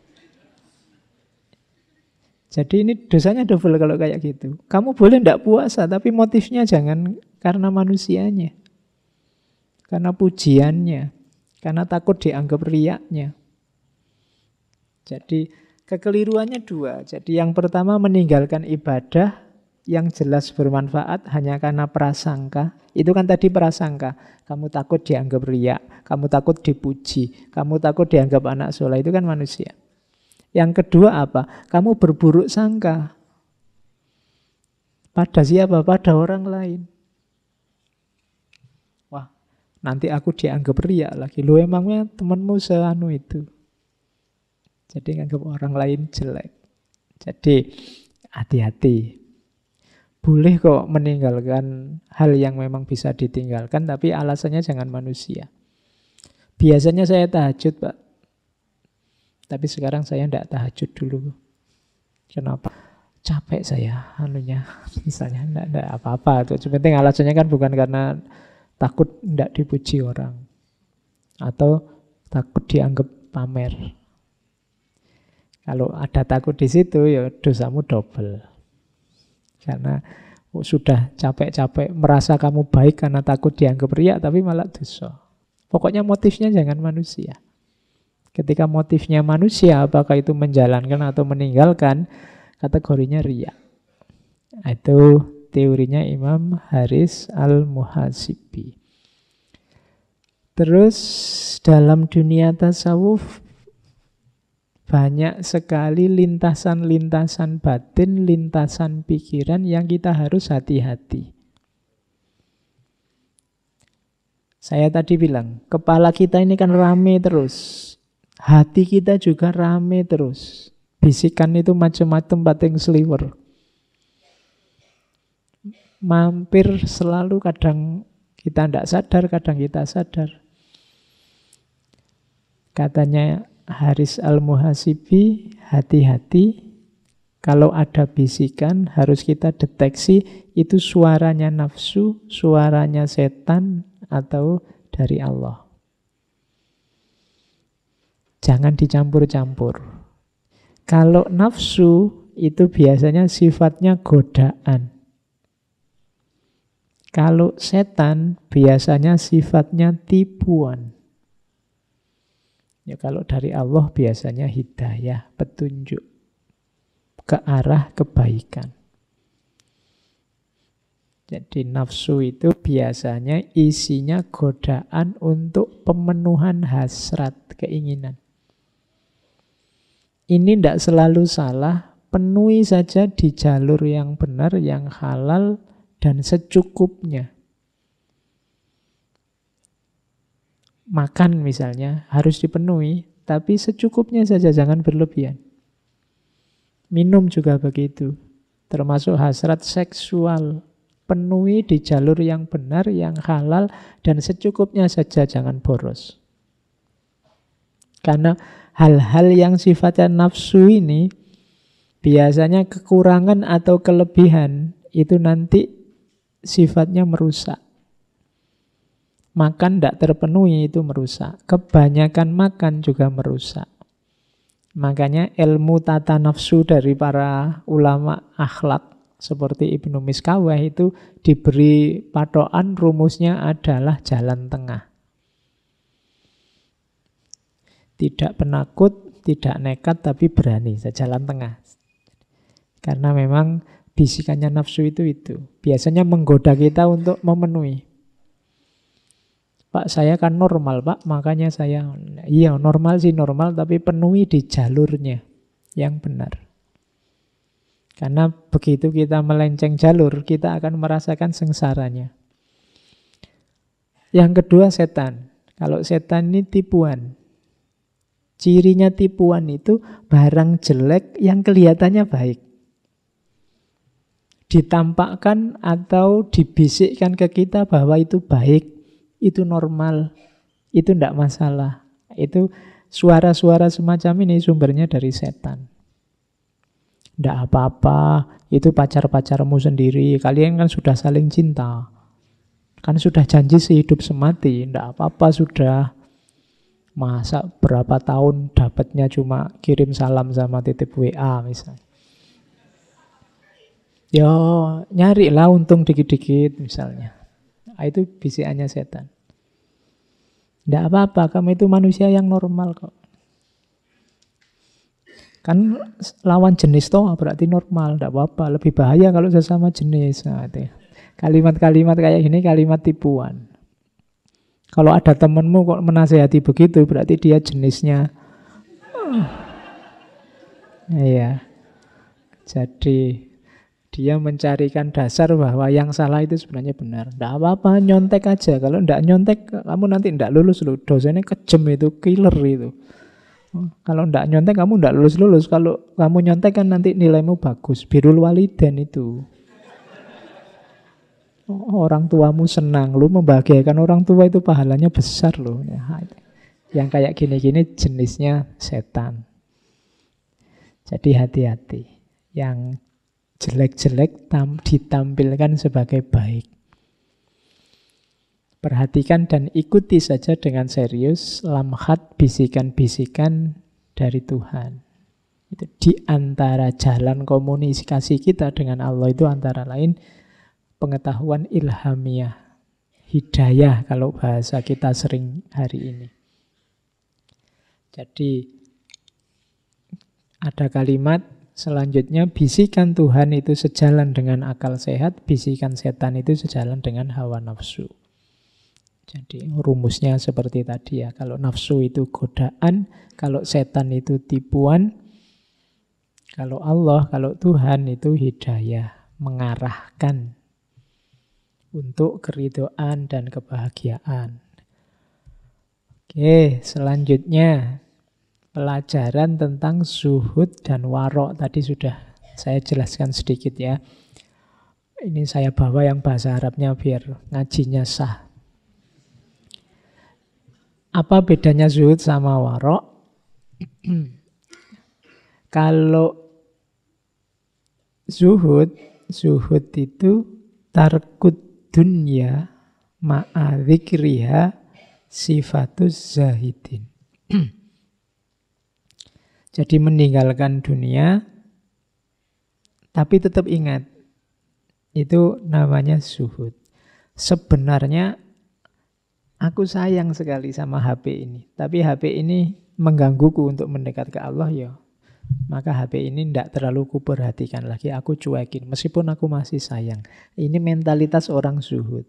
Jadi ini dosanya double kalau kayak gitu. Kamu boleh ndak puasa, tapi motifnya jangan karena manusianya. Karena pujiannya. Karena takut dianggap riyaknya. Jadi kekeliruannya dua. Jadi yang pertama meninggalkan ibadah yang jelas bermanfaat hanya karena prasangka. Itu kan tadi prasangka. Kamu takut dianggap riya, kamu takut dipuji, kamu takut dianggap anak soleh. Itu kan manusia. Yang kedua apa? Kamu berburuk sangka. Pada siapa? Pada orang lain. Wah, nanti aku dianggap riya lagi. Lu emangnya temanmu seanu itu? Jadi nganggap orang lain jelek. Jadi hati-hati. Boleh kok meninggalkan hal yang memang bisa ditinggalkan, tapi alasannya jangan manusia. Biasanya saya tahajud, Pak. Tapi sekarang saya tidak tahajud dulu. Kenapa? Capek saya anunya. Misalnya tidak apa-apa. Itu penting alasannya kan bukan karena takut tidak dipuji orang. Atau takut dianggap pamer. Kalau ada takut di situ, ya dosamu double. Karena sudah capek-capek merasa kamu baik karena takut dianggap riya, tapi malah dosa. Pokoknya motifnya jangan manusia. Ketika motifnya manusia, apakah itu menjalankan atau meninggalkan, kategorinya riya. Itu teorinya Imam Haris Al-Muhasibi. Terus dalam dunia tasawuf banyak sekali lintasan-lintasan batin, lintasan pikiran yang kita harus hati-hati. Saya tadi bilang, kepala kita ini kan rame terus. Hati kita juga rame terus. Bisikan itu macam-macam bating seliwer. Mampir selalu, kadang kita tidak sadar, kadang kita sadar. Katanya Haris Al-Muhasibi, hati-hati. Kalau ada bisikan harus kita deteksi itu suaranya nafsu, suaranya setan, atau dari Allah. Jangan dicampur-campur. Kalau nafsu itu biasanya sifatnya godaan. Kalau setan biasanya sifatnya tipuan. Ya kalau dari Allah biasanya hidayah, petunjuk. ke arah kebaikan. Jadi nafsu itu biasanya isinya godaan untuk pemenuhan hasrat, keinginan. Ini tidak selalu salah, penuhi saja di jalur yang benar, yang halal, dan secukupnya. Makan misalnya harus dipenuhi, tapi secukupnya saja, jangan berlebihan. Minum juga begitu, termasuk hasrat seksual. Penuhi di jalur yang benar, yang halal, dan secukupnya saja, jangan boros. Karena hal-hal yang sifatnya nafsu ini, biasanya kekurangan atau kelebihan, itu nanti sifatnya merusak. Makan tidak terpenuhi itu merusak. Kebanyakan makan juga merusak. Makanya ilmu tata nafsu dari para ulama akhlak seperti Ibnu Miskawah itu diberi patokan, rumusnya adalah jalan tengah. Tidak penakut, tidak nekat, tapi berani, jalan tengah. Karena memang bisikannya nafsu itu. Biasanya menggoda kita untuk memenuhi. Pak, saya kan normal, Pak, makanya saya... Iya, normal sih normal, tapi penuhi di jalurnya yang benar. Karena begitu kita melenceng jalur, kita akan merasakan sengsaranya. Yang kedua, setan. Kalau setan ini tipuan. Cirinya tipuan itu barang jelek yang kelihatannya baik. Ditampakkan atau dibisikkan ke kita bahwa itu baik, itu normal, itu tidak masalah. Itu suara-suara semacam ini sumbernya dari setan. Tidak apa-apa, itu pacar-pacarmu sendiri, kalian kan sudah saling cinta. Kan sudah janji sehidup semati, tidak apa-apa sudah. Masa berapa tahun dapatnya cuma kirim salam sama titip WA misalnya. Yo, nyarilah untung dikit-dikit misalnya. Itu bisikannya setan. Tidak apa-apa, kamu itu manusia yang normal kok. Kan lawan jenis toh berarti normal, tidak apa-apa. Lebih bahaya kalau sesama jenis. Nah, itu. Kalimat-kalimat kayak gini kalimat tipuan. Kalau ada temanmu kok menasehati begitu, berarti dia jenisnya. Iya. Jadi dia mencarikan dasar bahwa yang salah itu sebenarnya benar. Tidak apa-apa, nyontek aja. Kalau tidak nyontek, kamu nanti tidak lulus loh. Dosennya kejem itu, killer itu. Kalau tidak nyontek, kamu tidak lulus-lulus. Kalau kamu nyontek kan nanti nilaimu bagus. Birrul walidain itu. Orang tuamu senang, lu membahagiakan orang tua itu pahalanya besar loh. Yang kayak gini-gini jenisnya setan. Jadi hati-hati. Yang jelek-jelek ditampilkan sebagai baik. Perhatikan dan ikuti saja dengan serius lamhat bisikan-bisikan dari Tuhan. Itu di antara jalan komunikasi kita dengan Allah itu antara lain pengetahuan ilhamiah, hidayah kalau bahasa kita sering hari ini. Jadi ada kalimat selanjutnya, bisikan Tuhan itu sejalan dengan akal sehat, bisikan setan itu sejalan dengan hawa nafsu. Jadi rumusnya seperti tadi ya, kalau nafsu itu godaan, kalau setan itu tipuan, kalau Allah, kalau Tuhan itu hidayah, mengarahkan untuk keridhaan dan kebahagiaan. Oke, selanjutnya pelajaran tentang zuhud dan warok. Tadi sudah saya jelaskan sedikit ya. Ini saya bawa yang bahasa Arabnya biar ngajinya sah. Apa bedanya zuhud sama warok? Kalau zuhud itu tarkut dunya ma'adzikriha sifatus zahidin. Jadi meninggalkan dunia, tapi tetap ingat, itu namanya zuhud. Sebenarnya aku sayang sekali sama HP ini, tapi HP ini menggangguku untuk mendekat ke Allah ya. Maka HP ini tidak terlalu kuperhatikan lagi, aku cuekin. Meskipun aku masih sayang. Ini mentalitas orang zuhud.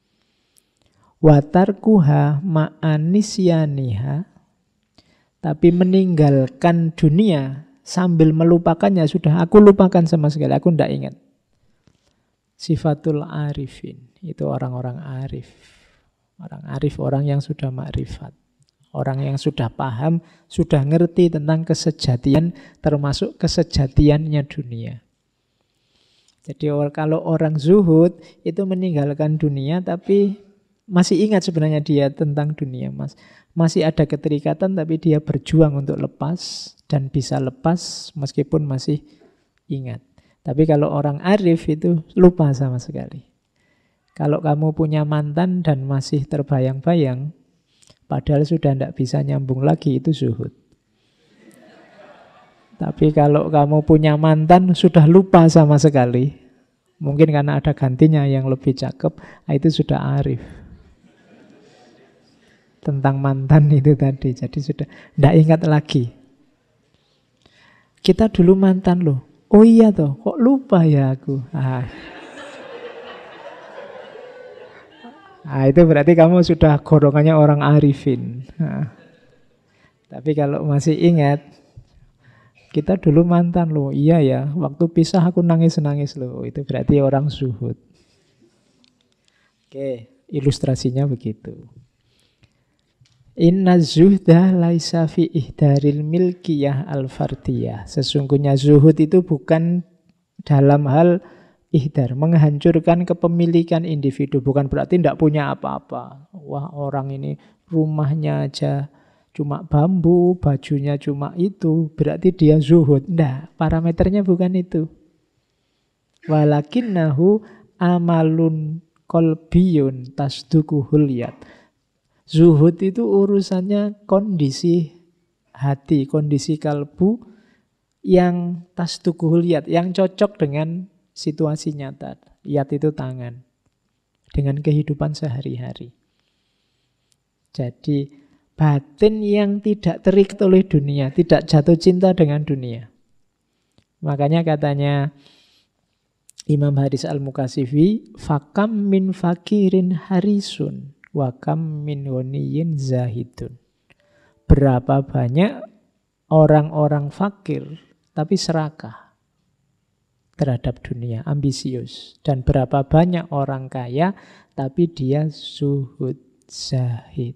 Watarkuha ma'anisyaniha, tapi meninggalkan dunia sambil melupakannya sudah. Aku lupakan sama sekali, aku tidak ingat. Sifatul arifin, itu orang-orang arif. Orang arif, orang yang sudah makrifat. Orang yang sudah paham, sudah ngerti tentang kesejatian, termasuk kesejatiannya dunia. Jadi kalau orang zuhud itu meninggalkan dunia, tapi masih ingat sebenarnya dia tentang dunia. Masih ada keterikatan, tapi dia berjuang untuk lepas, dan bisa lepas meskipun masih ingat. Tapi kalau orang arif itu lupa sama sekali. Kalau kamu punya mantan dan masih terbayang-bayang, padahal sudah tidak bisa nyambung lagi, itu zuhud. Tapi kalau kamu punya mantan sudah lupa sama sekali, mungkin karena ada gantinya yang lebih cakep, itu sudah arif. Tentang mantan itu tadi, jadi sudah tidak ingat lagi. Kita dulu mantan loh. Oh iya toh, kok lupa ya aku. Itu berarti kamu sudah golongannya orang arifin. Tapi kalau masih ingat, kita dulu mantan loh. Iya ya, waktu pisah aku nangis-nangis loh. Itu berarti orang zuhud. Oke, ilustrasinya begitu. Inna zuhda laisa fi ihdaril milkiyah al-fardiyah. Sesungguhnya zuhud itu bukan dalam hal ihdar, menghancurkan kepemilikan individu. Bukan berarti tidak punya apa-apa. Wah, orang ini rumahnya aja cuma bambu, bajunya cuma itu, berarti dia zuhud. Tidak, parameternya bukan itu. Walakinnahu amalun qalbiyun tasdukuhul yad. Zuhud itu urusannya kondisi hati, kondisi kalbu yang tasdukuhul yad, yang cocok dengan situasi nyata. Yad itu tangan. Dengan kehidupan sehari-hari. Jadi batin yang tidak terikat oleh dunia, tidak jatuh cinta dengan dunia. Makanya katanya Imam Haris Al-Mukasifi, fakam min fakirin harisun, wakam min ghaniyin zahidun. Berapa banyak orang-orang fakir tapi serakah terhadap dunia, ambisius. Dan berapa banyak orang kaya, tapi dia zuhud, zahid.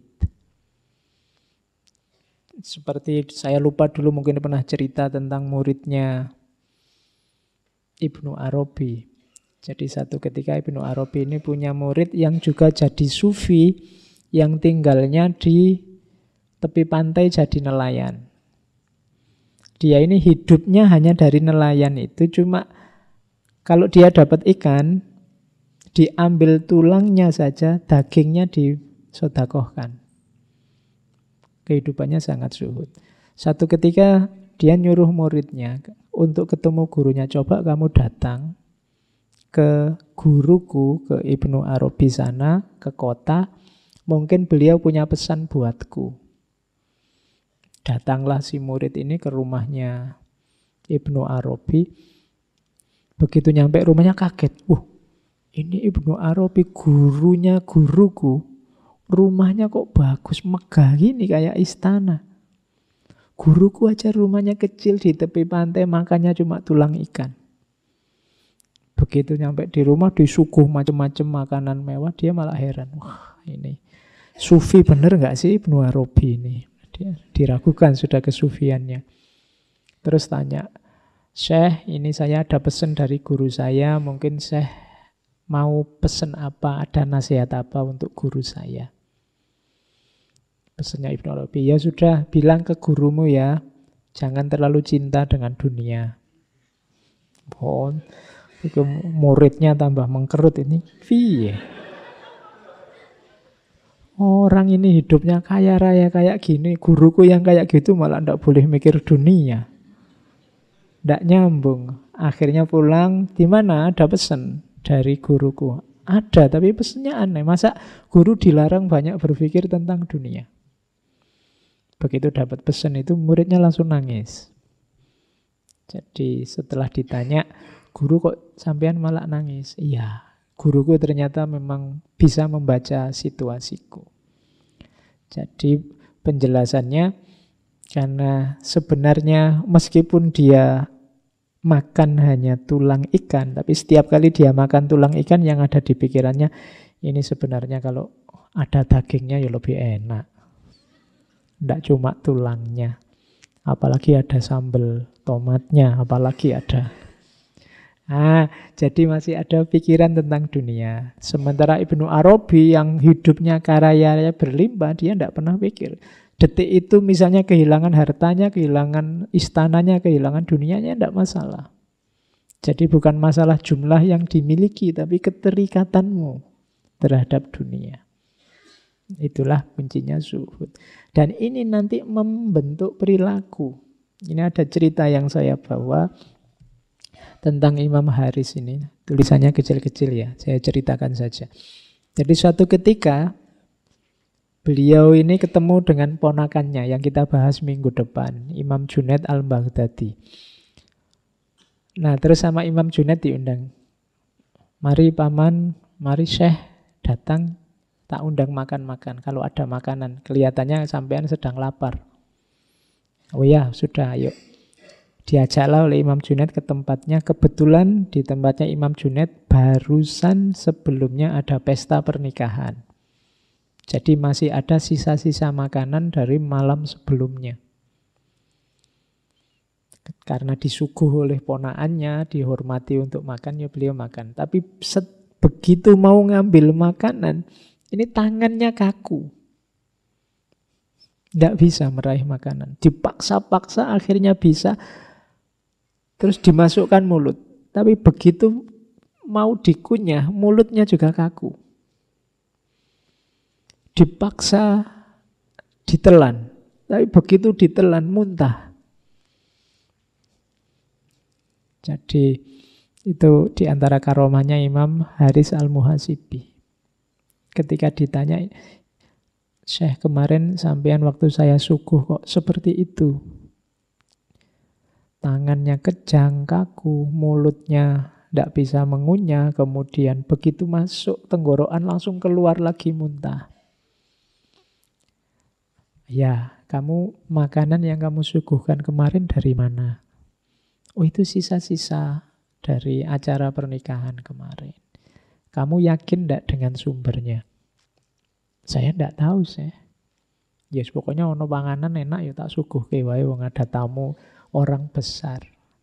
Seperti saya lupa dulu mungkin pernah cerita tentang muridnya Ibnu Arabi. Jadi satu ketika Ibnu Arabi ini punya murid yang juga jadi sufi, yang tinggalnya di tepi pantai jadi nelayan. Dia ini hidupnya hanya dari nelayan itu, cuma kalau dia dapat ikan, diambil tulangnya saja, dagingnya disodakohkan. Kehidupannya sangat zuhud. Satu ketika dia nyuruh muridnya untuk ketemu gurunya, coba kamu datang ke guruku, ke Ibnu Arabi sana, ke kota, mungkin beliau punya pesan buatku. Datanglah si murid ini ke rumahnya Ibnu Arabi. Begitu nyampe rumahnya kaget. Ini Ibnu Arabi, gurunya guruku. Rumahnya kok bagus, megah gini kayak istana. Guruku aja rumahnya kecil di tepi pantai, makannya cuma tulang ikan. Begitu nyampe di rumah disuguh macam-macam makanan mewah, dia malah heran. Wah, ini sufi bener gak sih Ibnu Arabi ini? Dia diragukan sudah kesufiannya. Terus tanya, Syekh, ini saya ada pesan dari guru saya, mungkin Syekh mau pesan apa, ada nasihat apa untuk guru saya? Pesannya Ibnu Arabi, ya sudah, bilang ke gurumu ya, jangan terlalu cinta dengan dunia. Muridnya tambah mengkerut ini. Orang ini hidupnya kaya raya kayak gini, guruku yang kayak gitu malah tidak boleh mikir dunia. Tidak nyambung. Akhirnya pulang, di mana ada pesan dari guruku? Ada, tapi pesannya aneh. Masa guru dilarang banyak berpikir tentang dunia? Begitu dapat pesan itu, muridnya langsung nangis. Jadi setelah ditanya, guru kok sampean malah nangis? Iya, guruku ternyata memang bisa membaca situasiku. Jadi penjelasannya, karena sebenarnya meskipun dia makan hanya tulang ikan, tapi setiap kali dia makan tulang ikan yang ada di pikirannya, ini sebenarnya kalau ada dagingnya ya lebih enak. Tidak cuma tulangnya. Apalagi ada sambal tomatnya, apalagi ada. Jadi masih ada pikiran tentang dunia. Sementara Ibnu Arabi yang hidupnya kaya berlimpah, dia tidak pernah pikir. Detik itu misalnya kehilangan hartanya, kehilangan istananya, kehilangan dunianya, tidak masalah. Jadi bukan masalah jumlah yang dimiliki, tapi keterikatanmu terhadap dunia. Itulah kuncinya zuhud. Dan ini nanti membentuk perilaku. Ini ada cerita yang saya bawa tentang Imam Haris ini. Tulisannya kecil-kecil ya, saya ceritakan saja. Jadi suatu ketika beliau ini ketemu dengan ponakannya yang kita bahas minggu depan, Imam Junaid al-Baghdadi. Nah, terus sama Imam Junaid diundang. Mari paman, mari syekh datang, tak undang makan-makan. Kalau ada makanan, kelihatannya sampean sedang lapar. Oh ya, sudah, ayo. Diajaklah oleh Imam Junaid ke tempatnya. Kebetulan di tempatnya Imam Junaid barusan sebelumnya ada pesta pernikahan. Jadi masih ada sisa-sisa makanan dari malam sebelumnya. Karena disuguh oleh ponaannya, dihormati untuk makan, ya beliau makan. Tapi begitu mau ngambil makanan, ini tangannya kaku. Tidak bisa meraih makanan. Dipaksa-paksa akhirnya bisa. Terus dimasukkan mulut. Tapi begitu mau dikunyah, mulutnya juga kaku. Dipaksa ditelan. Tapi begitu ditelan, muntah. Jadi itu diantara karomahnya Imam Haris al-Muhasibi. Ketika ditanya, Syekh kemarin sampean waktu saya suguh kok seperti itu. Tangannya kejang, kaku, mulutnya tidak bisa mengunyah, kemudian begitu masuk tenggorokan langsung keluar lagi muntah. Ya, kamu makanan yang kamu suguhkan kemarin dari mana? Oh, itu sisa-sisa dari acara pernikahan kemarin. Kamu yakin tidak dengan sumbernya? Saya tidak tahu, Syekh. Yes, pokoknya ono panganan enak ya tak suguhke wae wong ada tamu orang besar.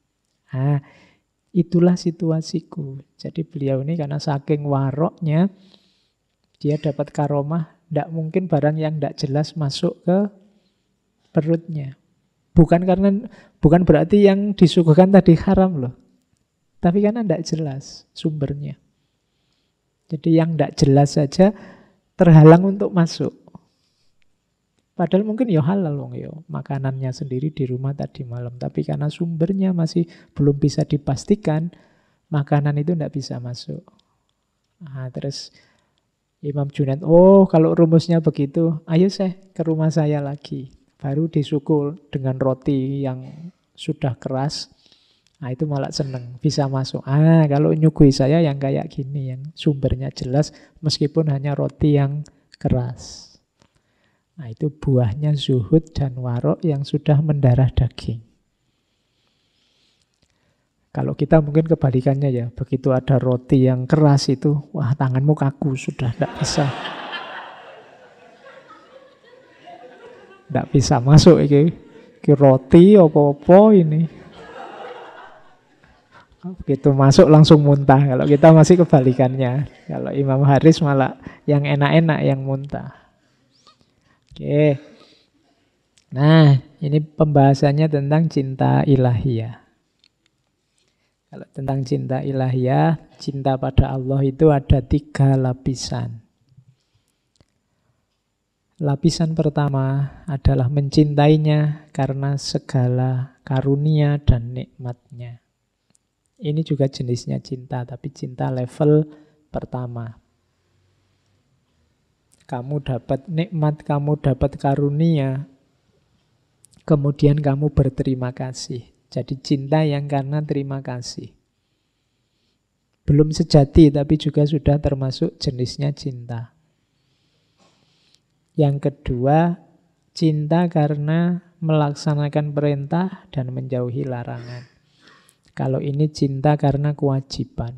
Itulah situasiku. Jadi beliau ini karena saking waroknya, dia dapat karomah, tidak mungkin barang yang tidak jelas masuk ke perutnya. Bukan berarti yang disuguhkan tadi haram loh. Tapi karena tidak jelas sumbernya. Jadi yang tidak jelas saja terhalang untuk masuk. Padahal mungkin ya halal wong ya, makanannya sendiri di rumah tadi malam. Tapi karena sumbernya masih belum bisa dipastikan, makanan itu tidak bisa masuk. Terus Imam Junaid, oh kalau rumusnya begitu, ayo saya ke rumah saya lagi. Baru disukul dengan roti yang sudah keras. Itu malah seneng, bisa masuk. Kalau nyugui saya yang kayak gini, yang sumbernya jelas, meskipun hanya roti yang keras. Itu buahnya zuhud dan warok yang sudah mendarah daging. Kalau kita mungkin kebalikannya ya, begitu ada roti yang keras itu, wah tanganmu kaku, sudah tidak bisa. Tidak bisa masuk ini roti apa-apa ini. Begitu masuk langsung muntah. Kalau kita masih kebalikannya. Kalau Imam Haris malah yang enak-enak yang muntah. Oke. Nah, ini pembahasannya tentang cinta ilahiyah. Kalau tentang cinta ilahiyah, cinta pada Allah itu ada 3 lapisan. Lapisan pertama adalah mencintainya karena segala karunia dan nikmatnya. Ini juga jenisnya cinta, tapi cinta level pertama. Kamu dapat nikmat, kamu dapat karunia, kemudian kamu berterima kasih. Jadi cinta yang karena terima kasih. Belum sejati tapi juga sudah termasuk jenisnya cinta. Yang kedua, cinta karena melaksanakan perintah dan menjauhi larangan. Kalau ini cinta karena kewajiban.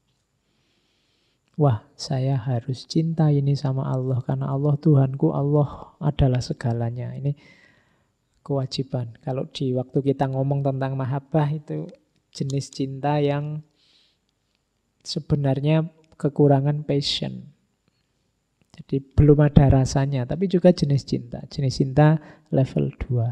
Wah, saya harus cinta ini sama Allah karena Allah Tuhanku, Allah adalah segalanya. Ini kewajiban. Kalau di waktu kita ngomong tentang mahabbah itu jenis cinta yang sebenarnya kekurangan passion. Jadi belum ada rasanya, tapi juga jenis cinta. Jenis cinta level 2.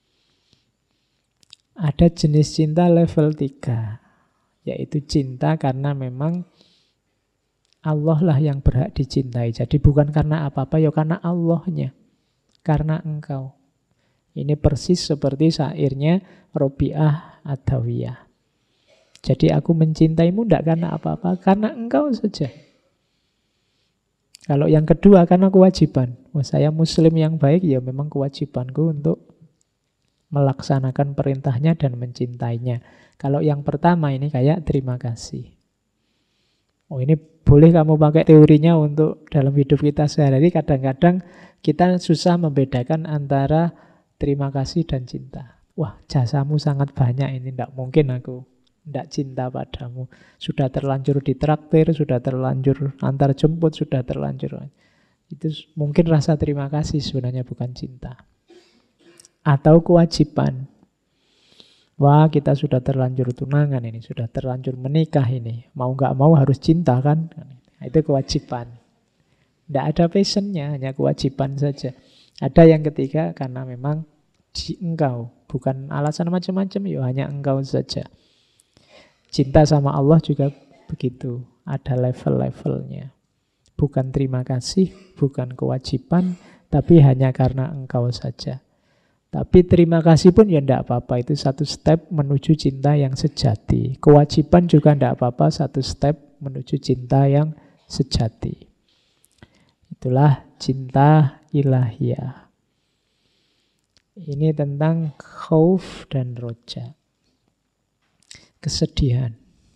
Ada jenis cinta level 3, yaitu cinta karena memang Allah lah yang berhak dicintai. Jadi bukan karena apa-apa, ya karena Allahnya. Karena engkau. Ini persis seperti syairnya Robiah Adawiyah. Jadi aku mencintaimu tidak karena apa-apa, karena engkau saja. Kalau yang kedua karena kewajiban. Wah, saya muslim yang baik, ya memang kewajibanku untuk melaksanakan perintahnya dan mencintainya. Kalau yang pertama ini kayak terima kasih. Oh, ini boleh kamu pakai teorinya untuk dalam hidup kita sehari-hari. Kadang-kadang kita susah membedakan antara terima kasih dan cinta. Wah, jasamu sangat banyak ini, tidak mungkin aku tidak cinta padamu. Sudah terlanjur ditraktir, sudah terlanjur antar jemput, sudah terlanjur. Itu mungkin rasa terima kasih sebenarnya, bukan cinta. Atau kewajiban. Wah, kita sudah terlanjur tunangan ini, sudah terlanjur menikah ini. Mau nggak mau harus cinta kan? Nah, itu kewajiban. Tidak ada passionnya, hanya kewajiban saja. Ada yang ketiga karena memang di engkau. Bukan alasan macam-macam, ya hanya engkau saja. Cinta sama Allah juga begitu. Ada level-levelnya. Bukan terima kasih, bukan kewajiban, tapi hanya karena engkau saja. Tapi terima kasih pun ya tidak apa-apa. Itu satu step menuju cinta yang sejati. Kewajiban juga tidak apa-apa. Satu step menuju cinta yang sejati. Itulah cinta ilahiyah. Ini tentang khauf dan roja. Kesedihan.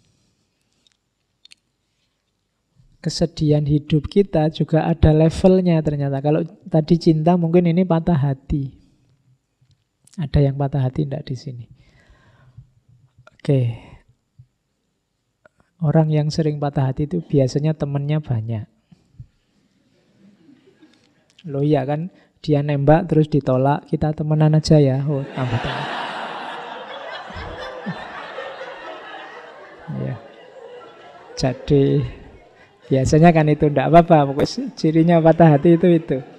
Kesedihan hidup kita juga ada levelnya ternyata. Kalau tadi cinta mungkin ini patah hati. Ada yang patah hati enggak di sini? Oke. Orang yang sering patah hati itu biasanya temennya banyak. Loh iya kan, dia nembak terus ditolak, kita temenan aja ya. Oh, tambah teman. Ya. Jadi biasanya kan itu enggak apa-apa, pokoknya cirinya patah hati itu.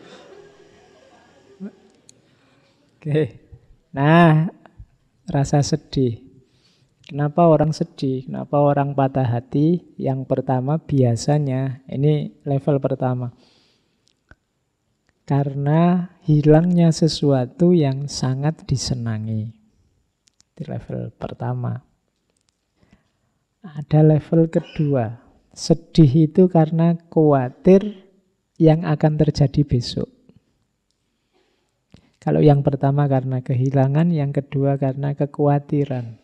Oke. Nah, rasa sedih. Kenapa orang sedih? Kenapa orang patah hati? Yang pertama biasanya, ini level pertama. Karena hilangnya sesuatu yang sangat disenangi. Di level pertama. Ada level kedua. Sedih itu karena khawatir yang akan terjadi besok. Kalau yang pertama karena kehilangan, yang kedua karena kekhawatiran.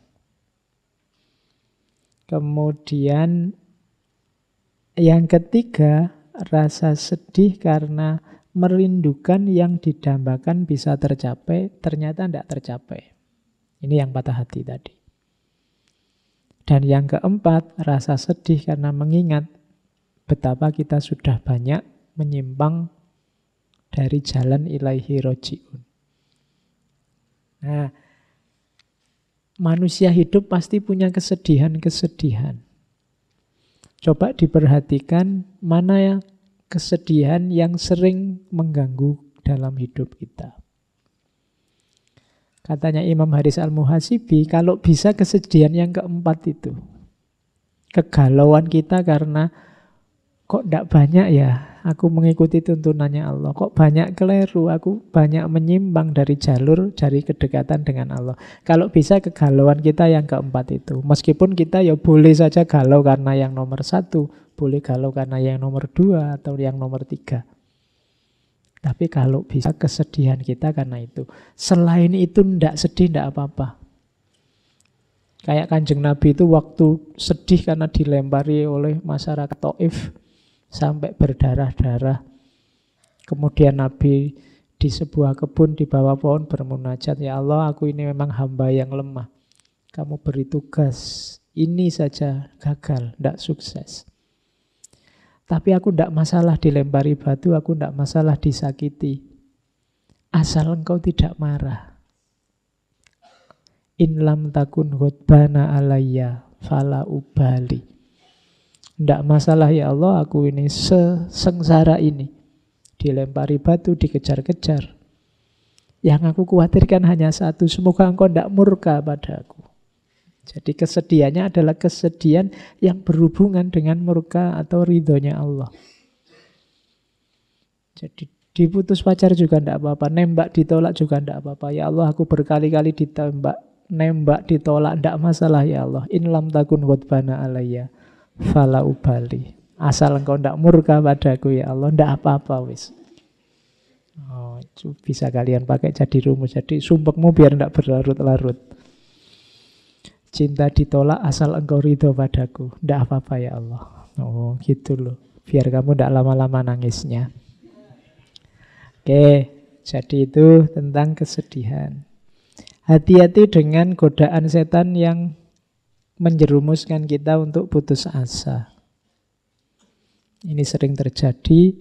Kemudian yang ketiga, rasa sedih karena merindukan yang didambakan bisa tercapai, ternyata tidak tercapai. Ini yang patah hati tadi. Dan yang keempat, rasa sedih karena mengingat betapa kita sudah banyak menyimpang dari jalan ilaihi roji'un. Nah, manusia hidup pasti punya kesedihan-kesedihan. Coba diperhatikan mana yang kesedihan yang sering mengganggu dalam hidup kita. Katanya Imam Haris Al-Muhasibi, kalau bisa kesedihan yang keempat itu. Kegalauan kita karena kok tidak banyak ya aku mengikuti tuntunannya Allah. Kok banyak keliru, aku banyak menyimpang dari jalur, dari kedekatan dengan Allah. Kalau bisa kegalauan kita yang keempat itu. Meskipun kita ya boleh saja galau karena yang nomor 1, boleh galau karena yang nomor 2 atau yang nomor 3. Tapi kalau bisa kesedihan kita karena itu. Selain itu tidak sedih, tidak apa-apa. Kayak Kanjeng Nabi itu waktu sedih karena dilempari oleh masyarakat Taif sampai berdarah-darah. Kemudian Nabi di sebuah kebun di bawah pohon bermunajat, ya Allah, aku ini memang hamba yang lemah. Kamu beri tugas, ini saja gagal, tidak sukses. Tapi aku tidak masalah dilempari batu, aku tidak masalah disakiti. Asal engkau tidak marah. In lam takun ghadbana alayya fala ubali. Tidak masalah ya Allah, aku ini sesengsara ini. Dilempari batu, dikejar-kejar. Yang aku khawatirkan hanya satu, semoga engkau tidak murka padaku. Jadi kesedihannya adalah kesedihan yang berhubungan dengan murka atau ridhonya Allah. Jadi diputus pacar juga tidak apa-apa, nembak ditolak juga tidak apa-apa. Ya Allah, aku berkali-kali ditembak, nembak ditolak, tidak masalah ya Allah. In lam takun ghadbana alayya fala ubali. Asal engkau tidak murka padaku ya Allah, tidak apa-apa wis. Oh, itu bisa kalian pakai jadi rumus. Jadi sumpekmu biar tidak berlarut-larut. Cinta ditolak asal engkau ridho padaku, tidak apa-apa ya Allah. Oh gitu loh, biar kamu tidak lama-lama nangisnya. Oke, jadi itu tentang kesedihan. Hati-hati dengan godaan setan yang menjerumuskan kita untuk putus asa. Ini sering terjadi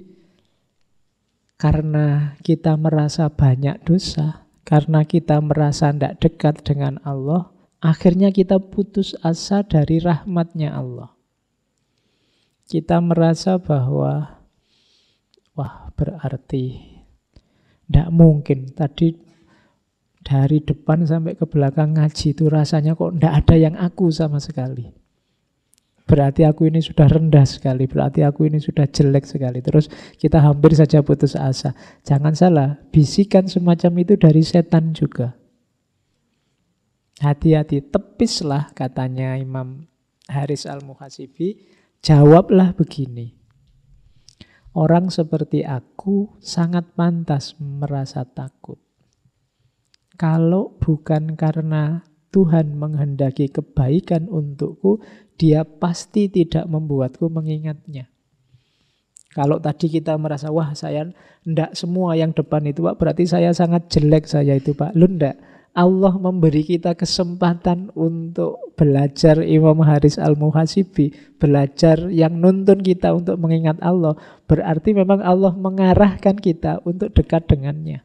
karena kita merasa banyak dosa, karena kita merasa tidak dekat dengan Allah, akhirnya kita putus asa dari rahmatnya Allah. Kita merasa bahwa, wah berarti tidak mungkin tadi dari depan sampai ke belakang ngaji itu rasanya kok tidak ada yang aku sama sekali. Berarti aku ini sudah rendah sekali, berarti aku ini sudah jelek sekali. Terus kita hampir saja putus asa. Jangan salah, bisikan semacam itu dari setan juga. Hati-hati, tepislah katanya Imam Haris Al-Muhasibi, jawablah begini. Orang seperti aku sangat pantas merasa takut. Kalau bukan karena Tuhan menghendaki kebaikan untukku, Dia pasti tidak membuatku mengingatnya. Kalau tadi kita merasa, wah saya ndak semua yang depan itu Pak, berarti saya sangat jelek saya itu Pak. Lu ndak. Allah memberi kita kesempatan untuk belajar Imam Haris Al-Muhasibi, belajar yang nuntun kita untuk mengingat Allah. Berarti memang Allah mengarahkan kita untuk dekat dengannya.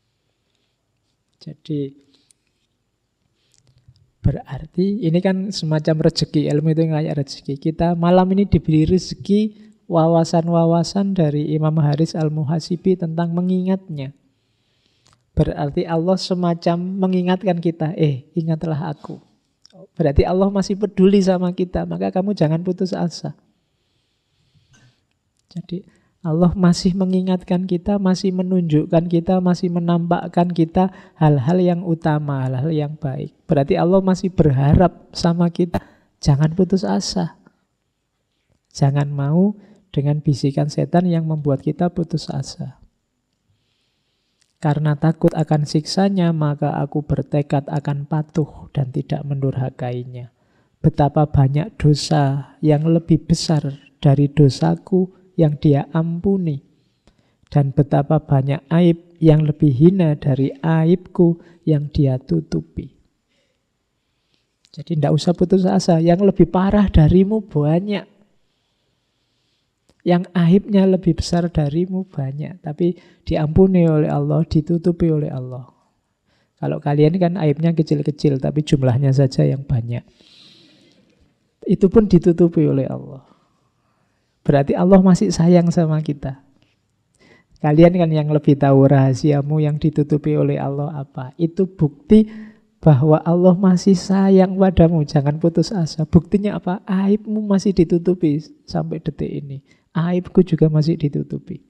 Jadi berarti ini kan semacam rezeki, ilmu itu kayak rezeki. Kita malam ini diberi rezeki wawasan-wawasan dari Imam Haris Al-Muhasibi tentang mengingatnya. Berarti Allah semacam mengingatkan kita, ingatlah aku. Berarti Allah masih peduli sama kita, maka kamu jangan putus asa. Jadi Allah masih mengingatkan kita, masih menunjukkan kita, masih menampakkan kita hal-hal yang utama, hal-hal yang baik. Berarti Allah masih berharap sama kita, jangan putus asa. Jangan mau dengan bisikan setan yang membuat kita putus asa. Karena takut akan siksanya, maka aku bertekad akan patuh dan tidak mendurhakainya. Betapa banyak dosa yang lebih besar dari dosaku yang Dia ampuni, dan betapa banyak aib yang lebih hina dari aibku yang Dia tutupi. Jadi tidak usah putus asa, yang lebih parah darimu banyak, yang aibnya lebih besar darimu banyak, tapi diampuni oleh Allah, ditutupi oleh Allah. Kalau kalian kan aibnya kecil-kecil, tapi jumlahnya saja yang banyak. Itu pun ditutupi oleh Allah. Berarti Allah masih sayang sama kita. Kalian kan yang lebih tahu rahasiamu yang ditutupi oleh Allah apa. Itu bukti bahwa Allah masih sayang padamu. Jangan putus asa. Buktinya apa? Aibmu masih ditutupi sampai detik ini. Aibku juga masih ditutupi.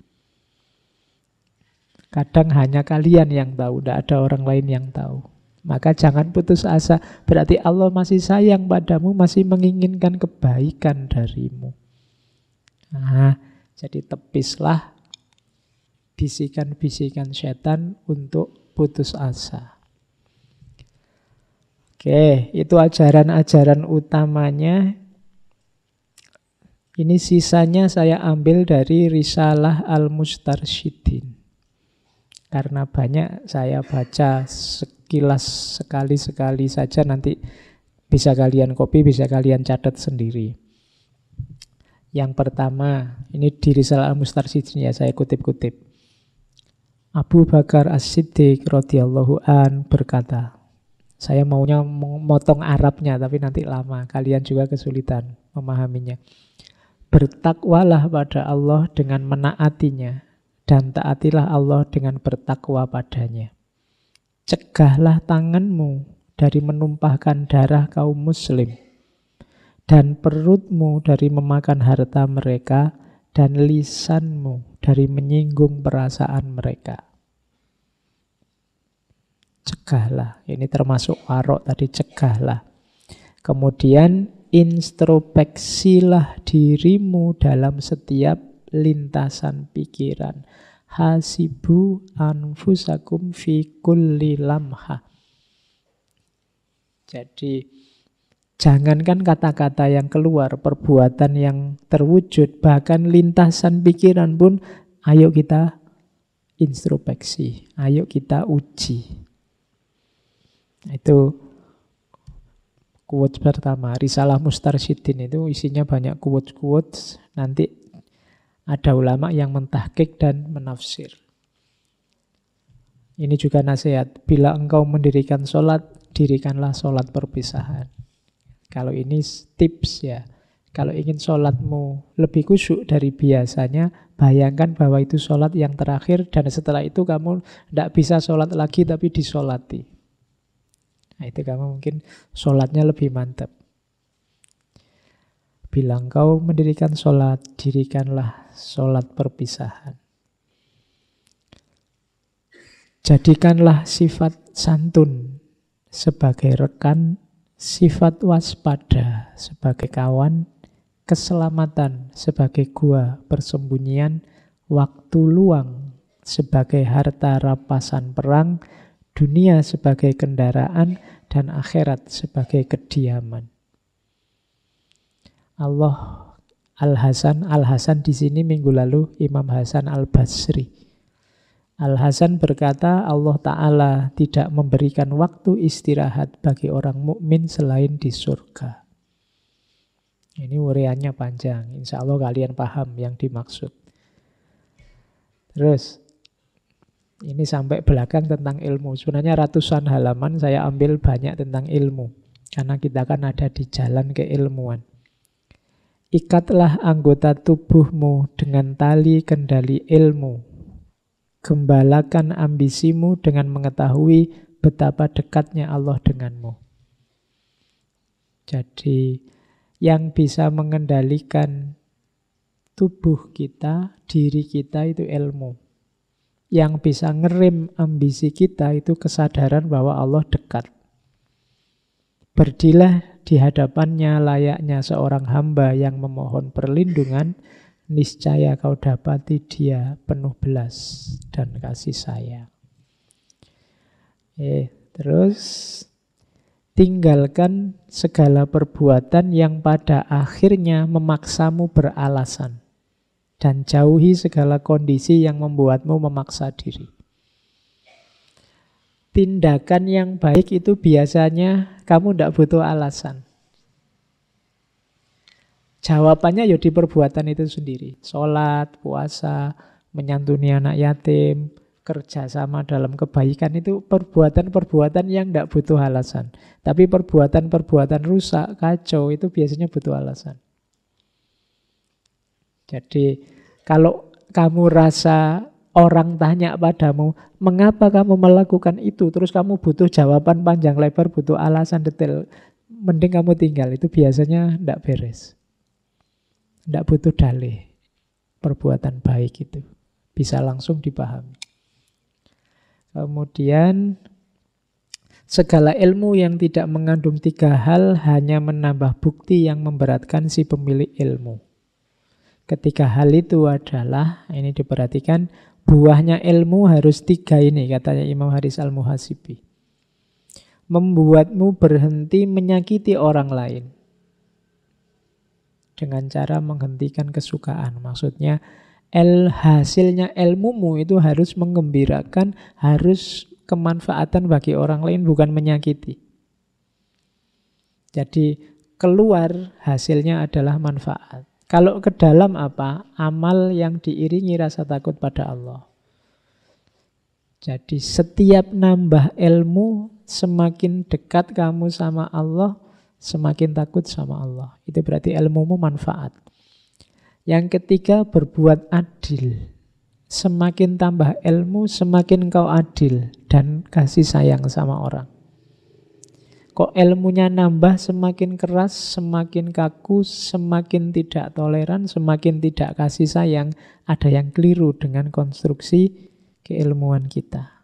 Kadang hanya kalian yang tahu, tidak ada orang lain yang tahu. Maka jangan putus asa. Berarti Allah masih sayang padamu, masih menginginkan kebaikan darimu. Nah, jadi tepislah bisikan-bisikan setan untuk putus asa. Oke, itu ajaran-ajaran utamanya. Ini sisanya saya ambil dari Risalah Al-Mustarsyidin. Karena banyak saya baca sekilas sekali-sekali saja, nanti bisa kalian copy, bisa kalian catat sendiri. Yang pertama, ini di Risalah Al-Mustarsyidin ya, saya kutip-kutip. Abu Bakar As-Siddiq radhiyallahu an berkata, saya maunya memotong Arabnya tapi nanti lama, kalian juga kesulitan memahaminya. Bertakwalah pada Allah dengan menaatinya, dan taatilah Allah dengan bertakwa padanya. Cegahlah tanganmu dari menumpahkan darah kaum muslim, dan perutmu dari memakan harta mereka, dan lisanmu dari menyinggung perasaan mereka. Cegahlah, ini termasuk warok tadi, cegahlah. Kemudian introspeksilah dirimu dalam setiap lintasan pikiran. Hasibu anfusakum fi kulli lamha. Jadi jangankan kata-kata yang keluar, perbuatan yang terwujud, bahkan lintasan pikiran pun ayo kita introspeksi, ayo kita uji. Itu quotes pertama, Risalah Mustarsyidin itu isinya banyak quotes-quotes. Nanti ada ulama yang mentahqiq dan menafsir. Ini juga nasihat, bila engkau mendirikan sholat, dirikanlah sholat perpisahan. Kalau ini tips ya, kalau ingin sholatmu lebih khusyuk dari biasanya, bayangkan bahwa itu sholat yang terakhir, dan setelah itu kamu tidak bisa sholat lagi tapi disolati. Nah, itu kamu mungkin sholatnya lebih mantap. Bila engkau mendirikan sholat, dirikanlah sholat perpisahan. Jadikanlah sifat santun sebagai rekan, sifat waspada sebagai kawan, keselamatan sebagai gua persembunyian, waktu luang sebagai harta rampasan perang, dunia sebagai kendaraan, dan akhirat sebagai kediaman. Al-Hasan di sini minggu lalu Imam Hasan Al-Basri. Al-Hasan berkata, Allah Ta'ala tidak memberikan waktu istirahat bagi orang mukmin selain di surga. Ini uraiannya panjang, insya Allah kalian paham yang dimaksud. Terus ini sampai belakang tentang ilmu. Sebenarnya ratusan halaman saya ambil banyak tentang ilmu. Karena kita kan ada di jalan keilmuan. Ikatlah anggota tubuhmu dengan tali kendali ilmu. Gembalakan ambisimu dengan mengetahui betapa dekatnya Allah denganmu. Jadi yang bisa mengendalikan tubuh kita, diri kita itu ilmu. Yang bisa ngerem ambisi kita itu kesadaran bahwa Allah dekat. Berdilah di hadapannya layaknya seorang hamba yang memohon perlindungan, niscaya kau dapati dia penuh belas dan kasih sayang. Terus tinggalkan segala perbuatan yang pada akhirnya memaksamu beralasan. Dan jauhi segala kondisi yang membuatmu memaksa diri. Tindakan yang baik itu biasanya kamu tidak butuh alasan. Jawabannya ya di perbuatan itu sendiri. Sholat, puasa, menyantuni anak yatim, kerjasama dalam kebaikan, itu perbuatan-perbuatan yang tidak butuh alasan. Tapi perbuatan-perbuatan rusak, kacau, itu biasanya butuh alasan. Jadi kalau kamu rasa orang tanya padamu, mengapa kamu melakukan itu, terus kamu butuh jawaban panjang lebar, butuh alasan detail, mending kamu tinggal. Itu biasanya tidak beres. Tidak butuh dalih. Perbuatan baik itu bisa langsung dipahami. Kemudian segala ilmu yang tidak mengandung 3 hal hanya menambah bukti yang memberatkan si pemilik ilmu. Ketiga hal itu adalah, ini diperhatikan, buahnya ilmu harus 3 ini, katanya Imam Haris Al-Muhasibi. membuatmu berhenti menyakiti orang lain. Dengan cara menghentikan kesukaan. Maksudnya hasilnya ilmumu itu harus menggembirakan, harus kemanfaatan bagi orang lain, bukan menyakiti. Jadi keluar hasilnya adalah manfaat. Kalau ke dalam apa? Amal yang diiringi rasa takut pada Allah. Jadi setiap nambah ilmu, semakin dekat kamu sama Allah, semakin takut sama Allah. Itu berarti ilmumu manfaat. Yang ketiga, berbuat adil. Semakin tambah ilmu, semakin kau adil dan kasih sayang sama orang. Kok ilmunya nambah, semakin keras, semakin kaku, semakin tidak toleran, semakin tidak kasih sayang. Ada yang keliru dengan konstruksi keilmuan kita.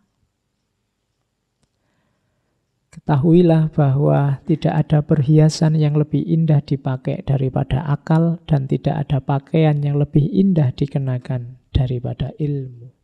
Ketahuilah bahwa tidak ada perhiasan yang lebih indah dipakai daripada akal, dan tidak ada pakaian yang lebih indah dikenakan daripada ilmu.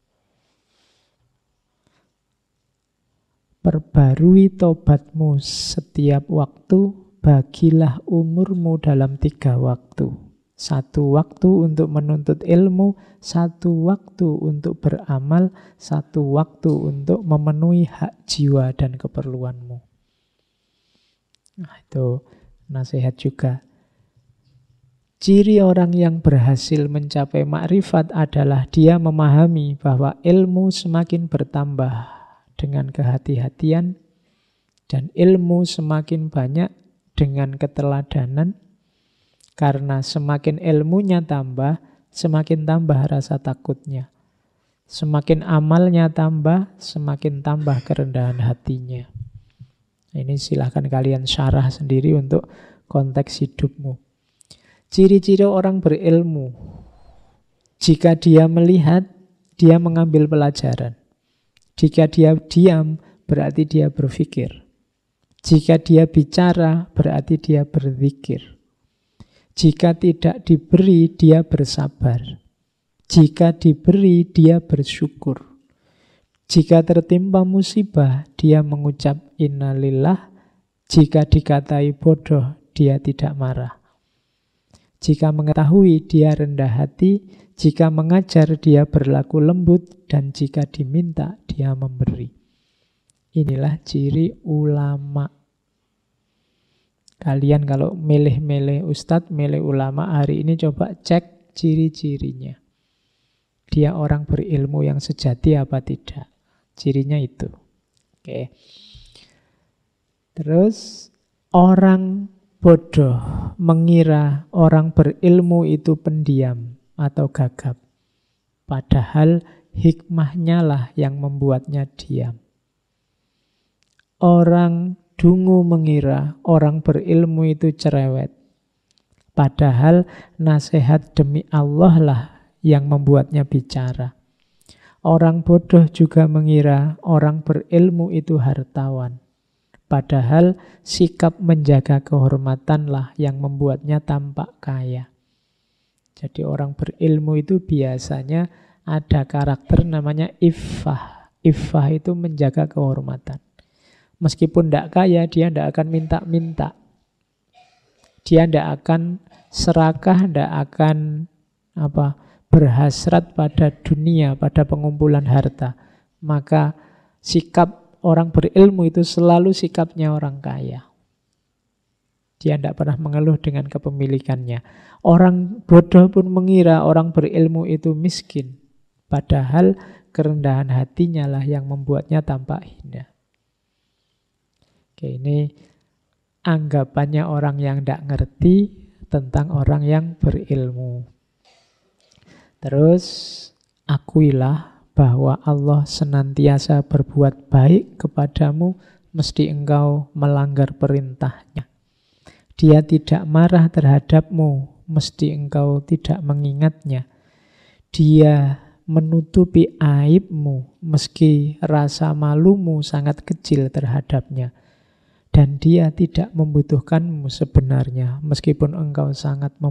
Perbarui tobatmu setiap waktu, bagilah umurmu dalam 3 waktu. 1 waktu untuk menuntut ilmu, 1 waktu untuk beramal, 1 waktu untuk memenuhi hak jiwa dan keperluanmu. Nah, itu nasihat juga. Ciri orang yang berhasil mencapai makrifat adalah dia memahami bahwa ilmu semakin bertambah dengan kehati-hatian, dan ilmu semakin banyak dengan keteladanan, karena semakin ilmunya tambah, semakin tambah rasa takutnya. Semakin amalnya tambah, semakin tambah kerendahan hatinya. Ini silahkan kalian syarah sendiri untuk konteks hidupmu. Ciri-ciri orang berilmu. Jika dia melihat, dia mengambil pelajaran. Jika dia diam, berarti dia berpikir. Jika dia bicara, berarti dia berzikir. Jika tidak diberi, dia bersabar. Jika diberi, dia bersyukur. Jika tertimpa musibah, dia mengucap innalillah. Jika dikatai bodoh, dia tidak marah. Jika mengetahui, dia rendah hati. Jika mengajar, dia berlaku lembut. Dan jika diminta, dia memberi. Inilah ciri ulama. Kalian kalau milih-milih ustadz, milih ulama, hari ini coba cek ciri-cirinya. Dia orang berilmu yang sejati apa tidak? Cirinya itu. Oke. Terus orang bodoh mengira orang berilmu itu pendiam atau gagap. Padahal hikmahnya lah yang membuatnya diam. Orang dungu mengira orang berilmu itu cerewet. Padahal nasihat demi Allah lah yang membuatnya bicara. Orang bodoh juga mengira orang berilmu itu hartawan. Padahal sikap menjaga kehormatanlah yang membuatnya tampak kaya. Jadi orang berilmu itu biasanya ada karakter namanya iffah. Iffah itu menjaga kehormatan. Meskipun tidak kaya, dia tidak akan minta-minta. Dia tidak akan serakah, tidak akan berhasrat pada dunia, pada pengumpulan harta. Maka sikap orang berilmu itu selalu sikapnya orang kaya. Dia tidak pernah mengeluh dengan kepemilikannya. Orang bodoh pun mengira orang berilmu itu miskin. Padahal kerendahan hatinya lah yang membuatnya tampak hina. Oke, ini anggapannya orang yang tidak ngerti tentang orang yang berilmu. Terus, akuilah bahwa Allah senantiasa berbuat baik kepadamu, mesti engkau melanggar perintahnya. Dia tidak marah terhadapmu, mesti engkau tidak mengingatnya. Dia menutupi aibmu, meski rasa malumu sangat kecil terhadapnya. Dan dia tidak membutuhkanmu sebenarnya, meskipun engkau sangat membutuhkannya.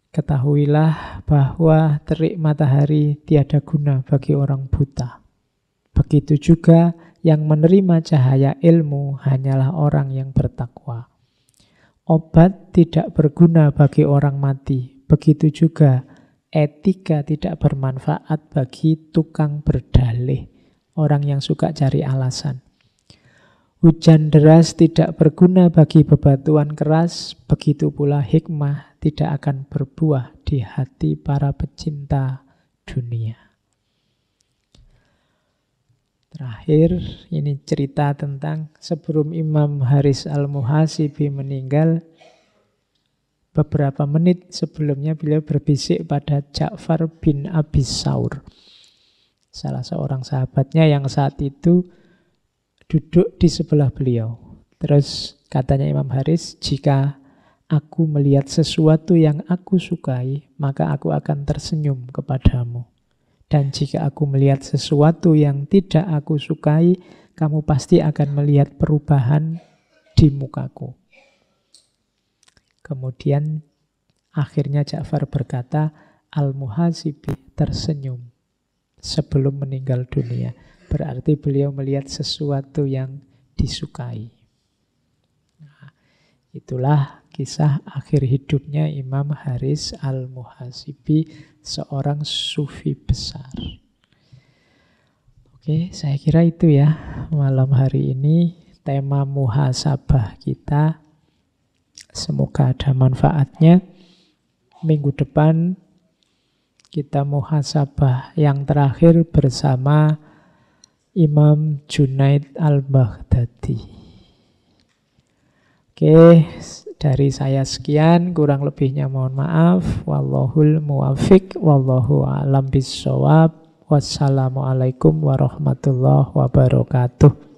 Ketahuilah bahwa terik matahari tiada guna bagi orang buta. Begitu juga yang menerima cahaya ilmu hanyalah orang yang bertakwa. Obat tidak berguna bagi orang mati. Begitu juga etika tidak bermanfaat bagi tukang berdalih, orang yang suka cari alasan. Hujan deras tidak berguna bagi bebatuan keras, begitu pula hikmah tidak akan berbuah di hati para pecinta dunia. Terakhir, ini cerita tentang sebelum Imam Haris Al-Muhasibi meninggal, beberapa menit sebelumnya beliau berbisik pada Ja'far bin Abi Saur, salah seorang sahabatnya yang saat itu duduk di sebelah beliau. Terus katanya Imam Haris, jika aku melihat sesuatu yang aku sukai, maka aku akan tersenyum kepadamu. Dan jika aku melihat sesuatu yang tidak aku sukai, kamu pasti akan melihat perubahan di mukaku. Kemudian akhirnya Ja'far berkata, Al-Muhasibi tersenyum sebelum meninggal dunia. Berarti beliau melihat sesuatu yang disukai. Nah, itulah kisah akhir hidupnya Imam Haris Al-Muhasibi, seorang sufi besar. Oke, saya kira itu ya malam hari ini tema muhasabah kita. Semoga ada manfaatnya. Minggu depan kita muhasabah yang terakhir bersama Imam Junaid Al-Baghdadi. Oke, dari saya sekian, kurang lebihnya mohon maaf. Wallahul muwafiq, wallahu a'lam bissawab. Wassalamualaikum warahmatullahi wabarakatuh.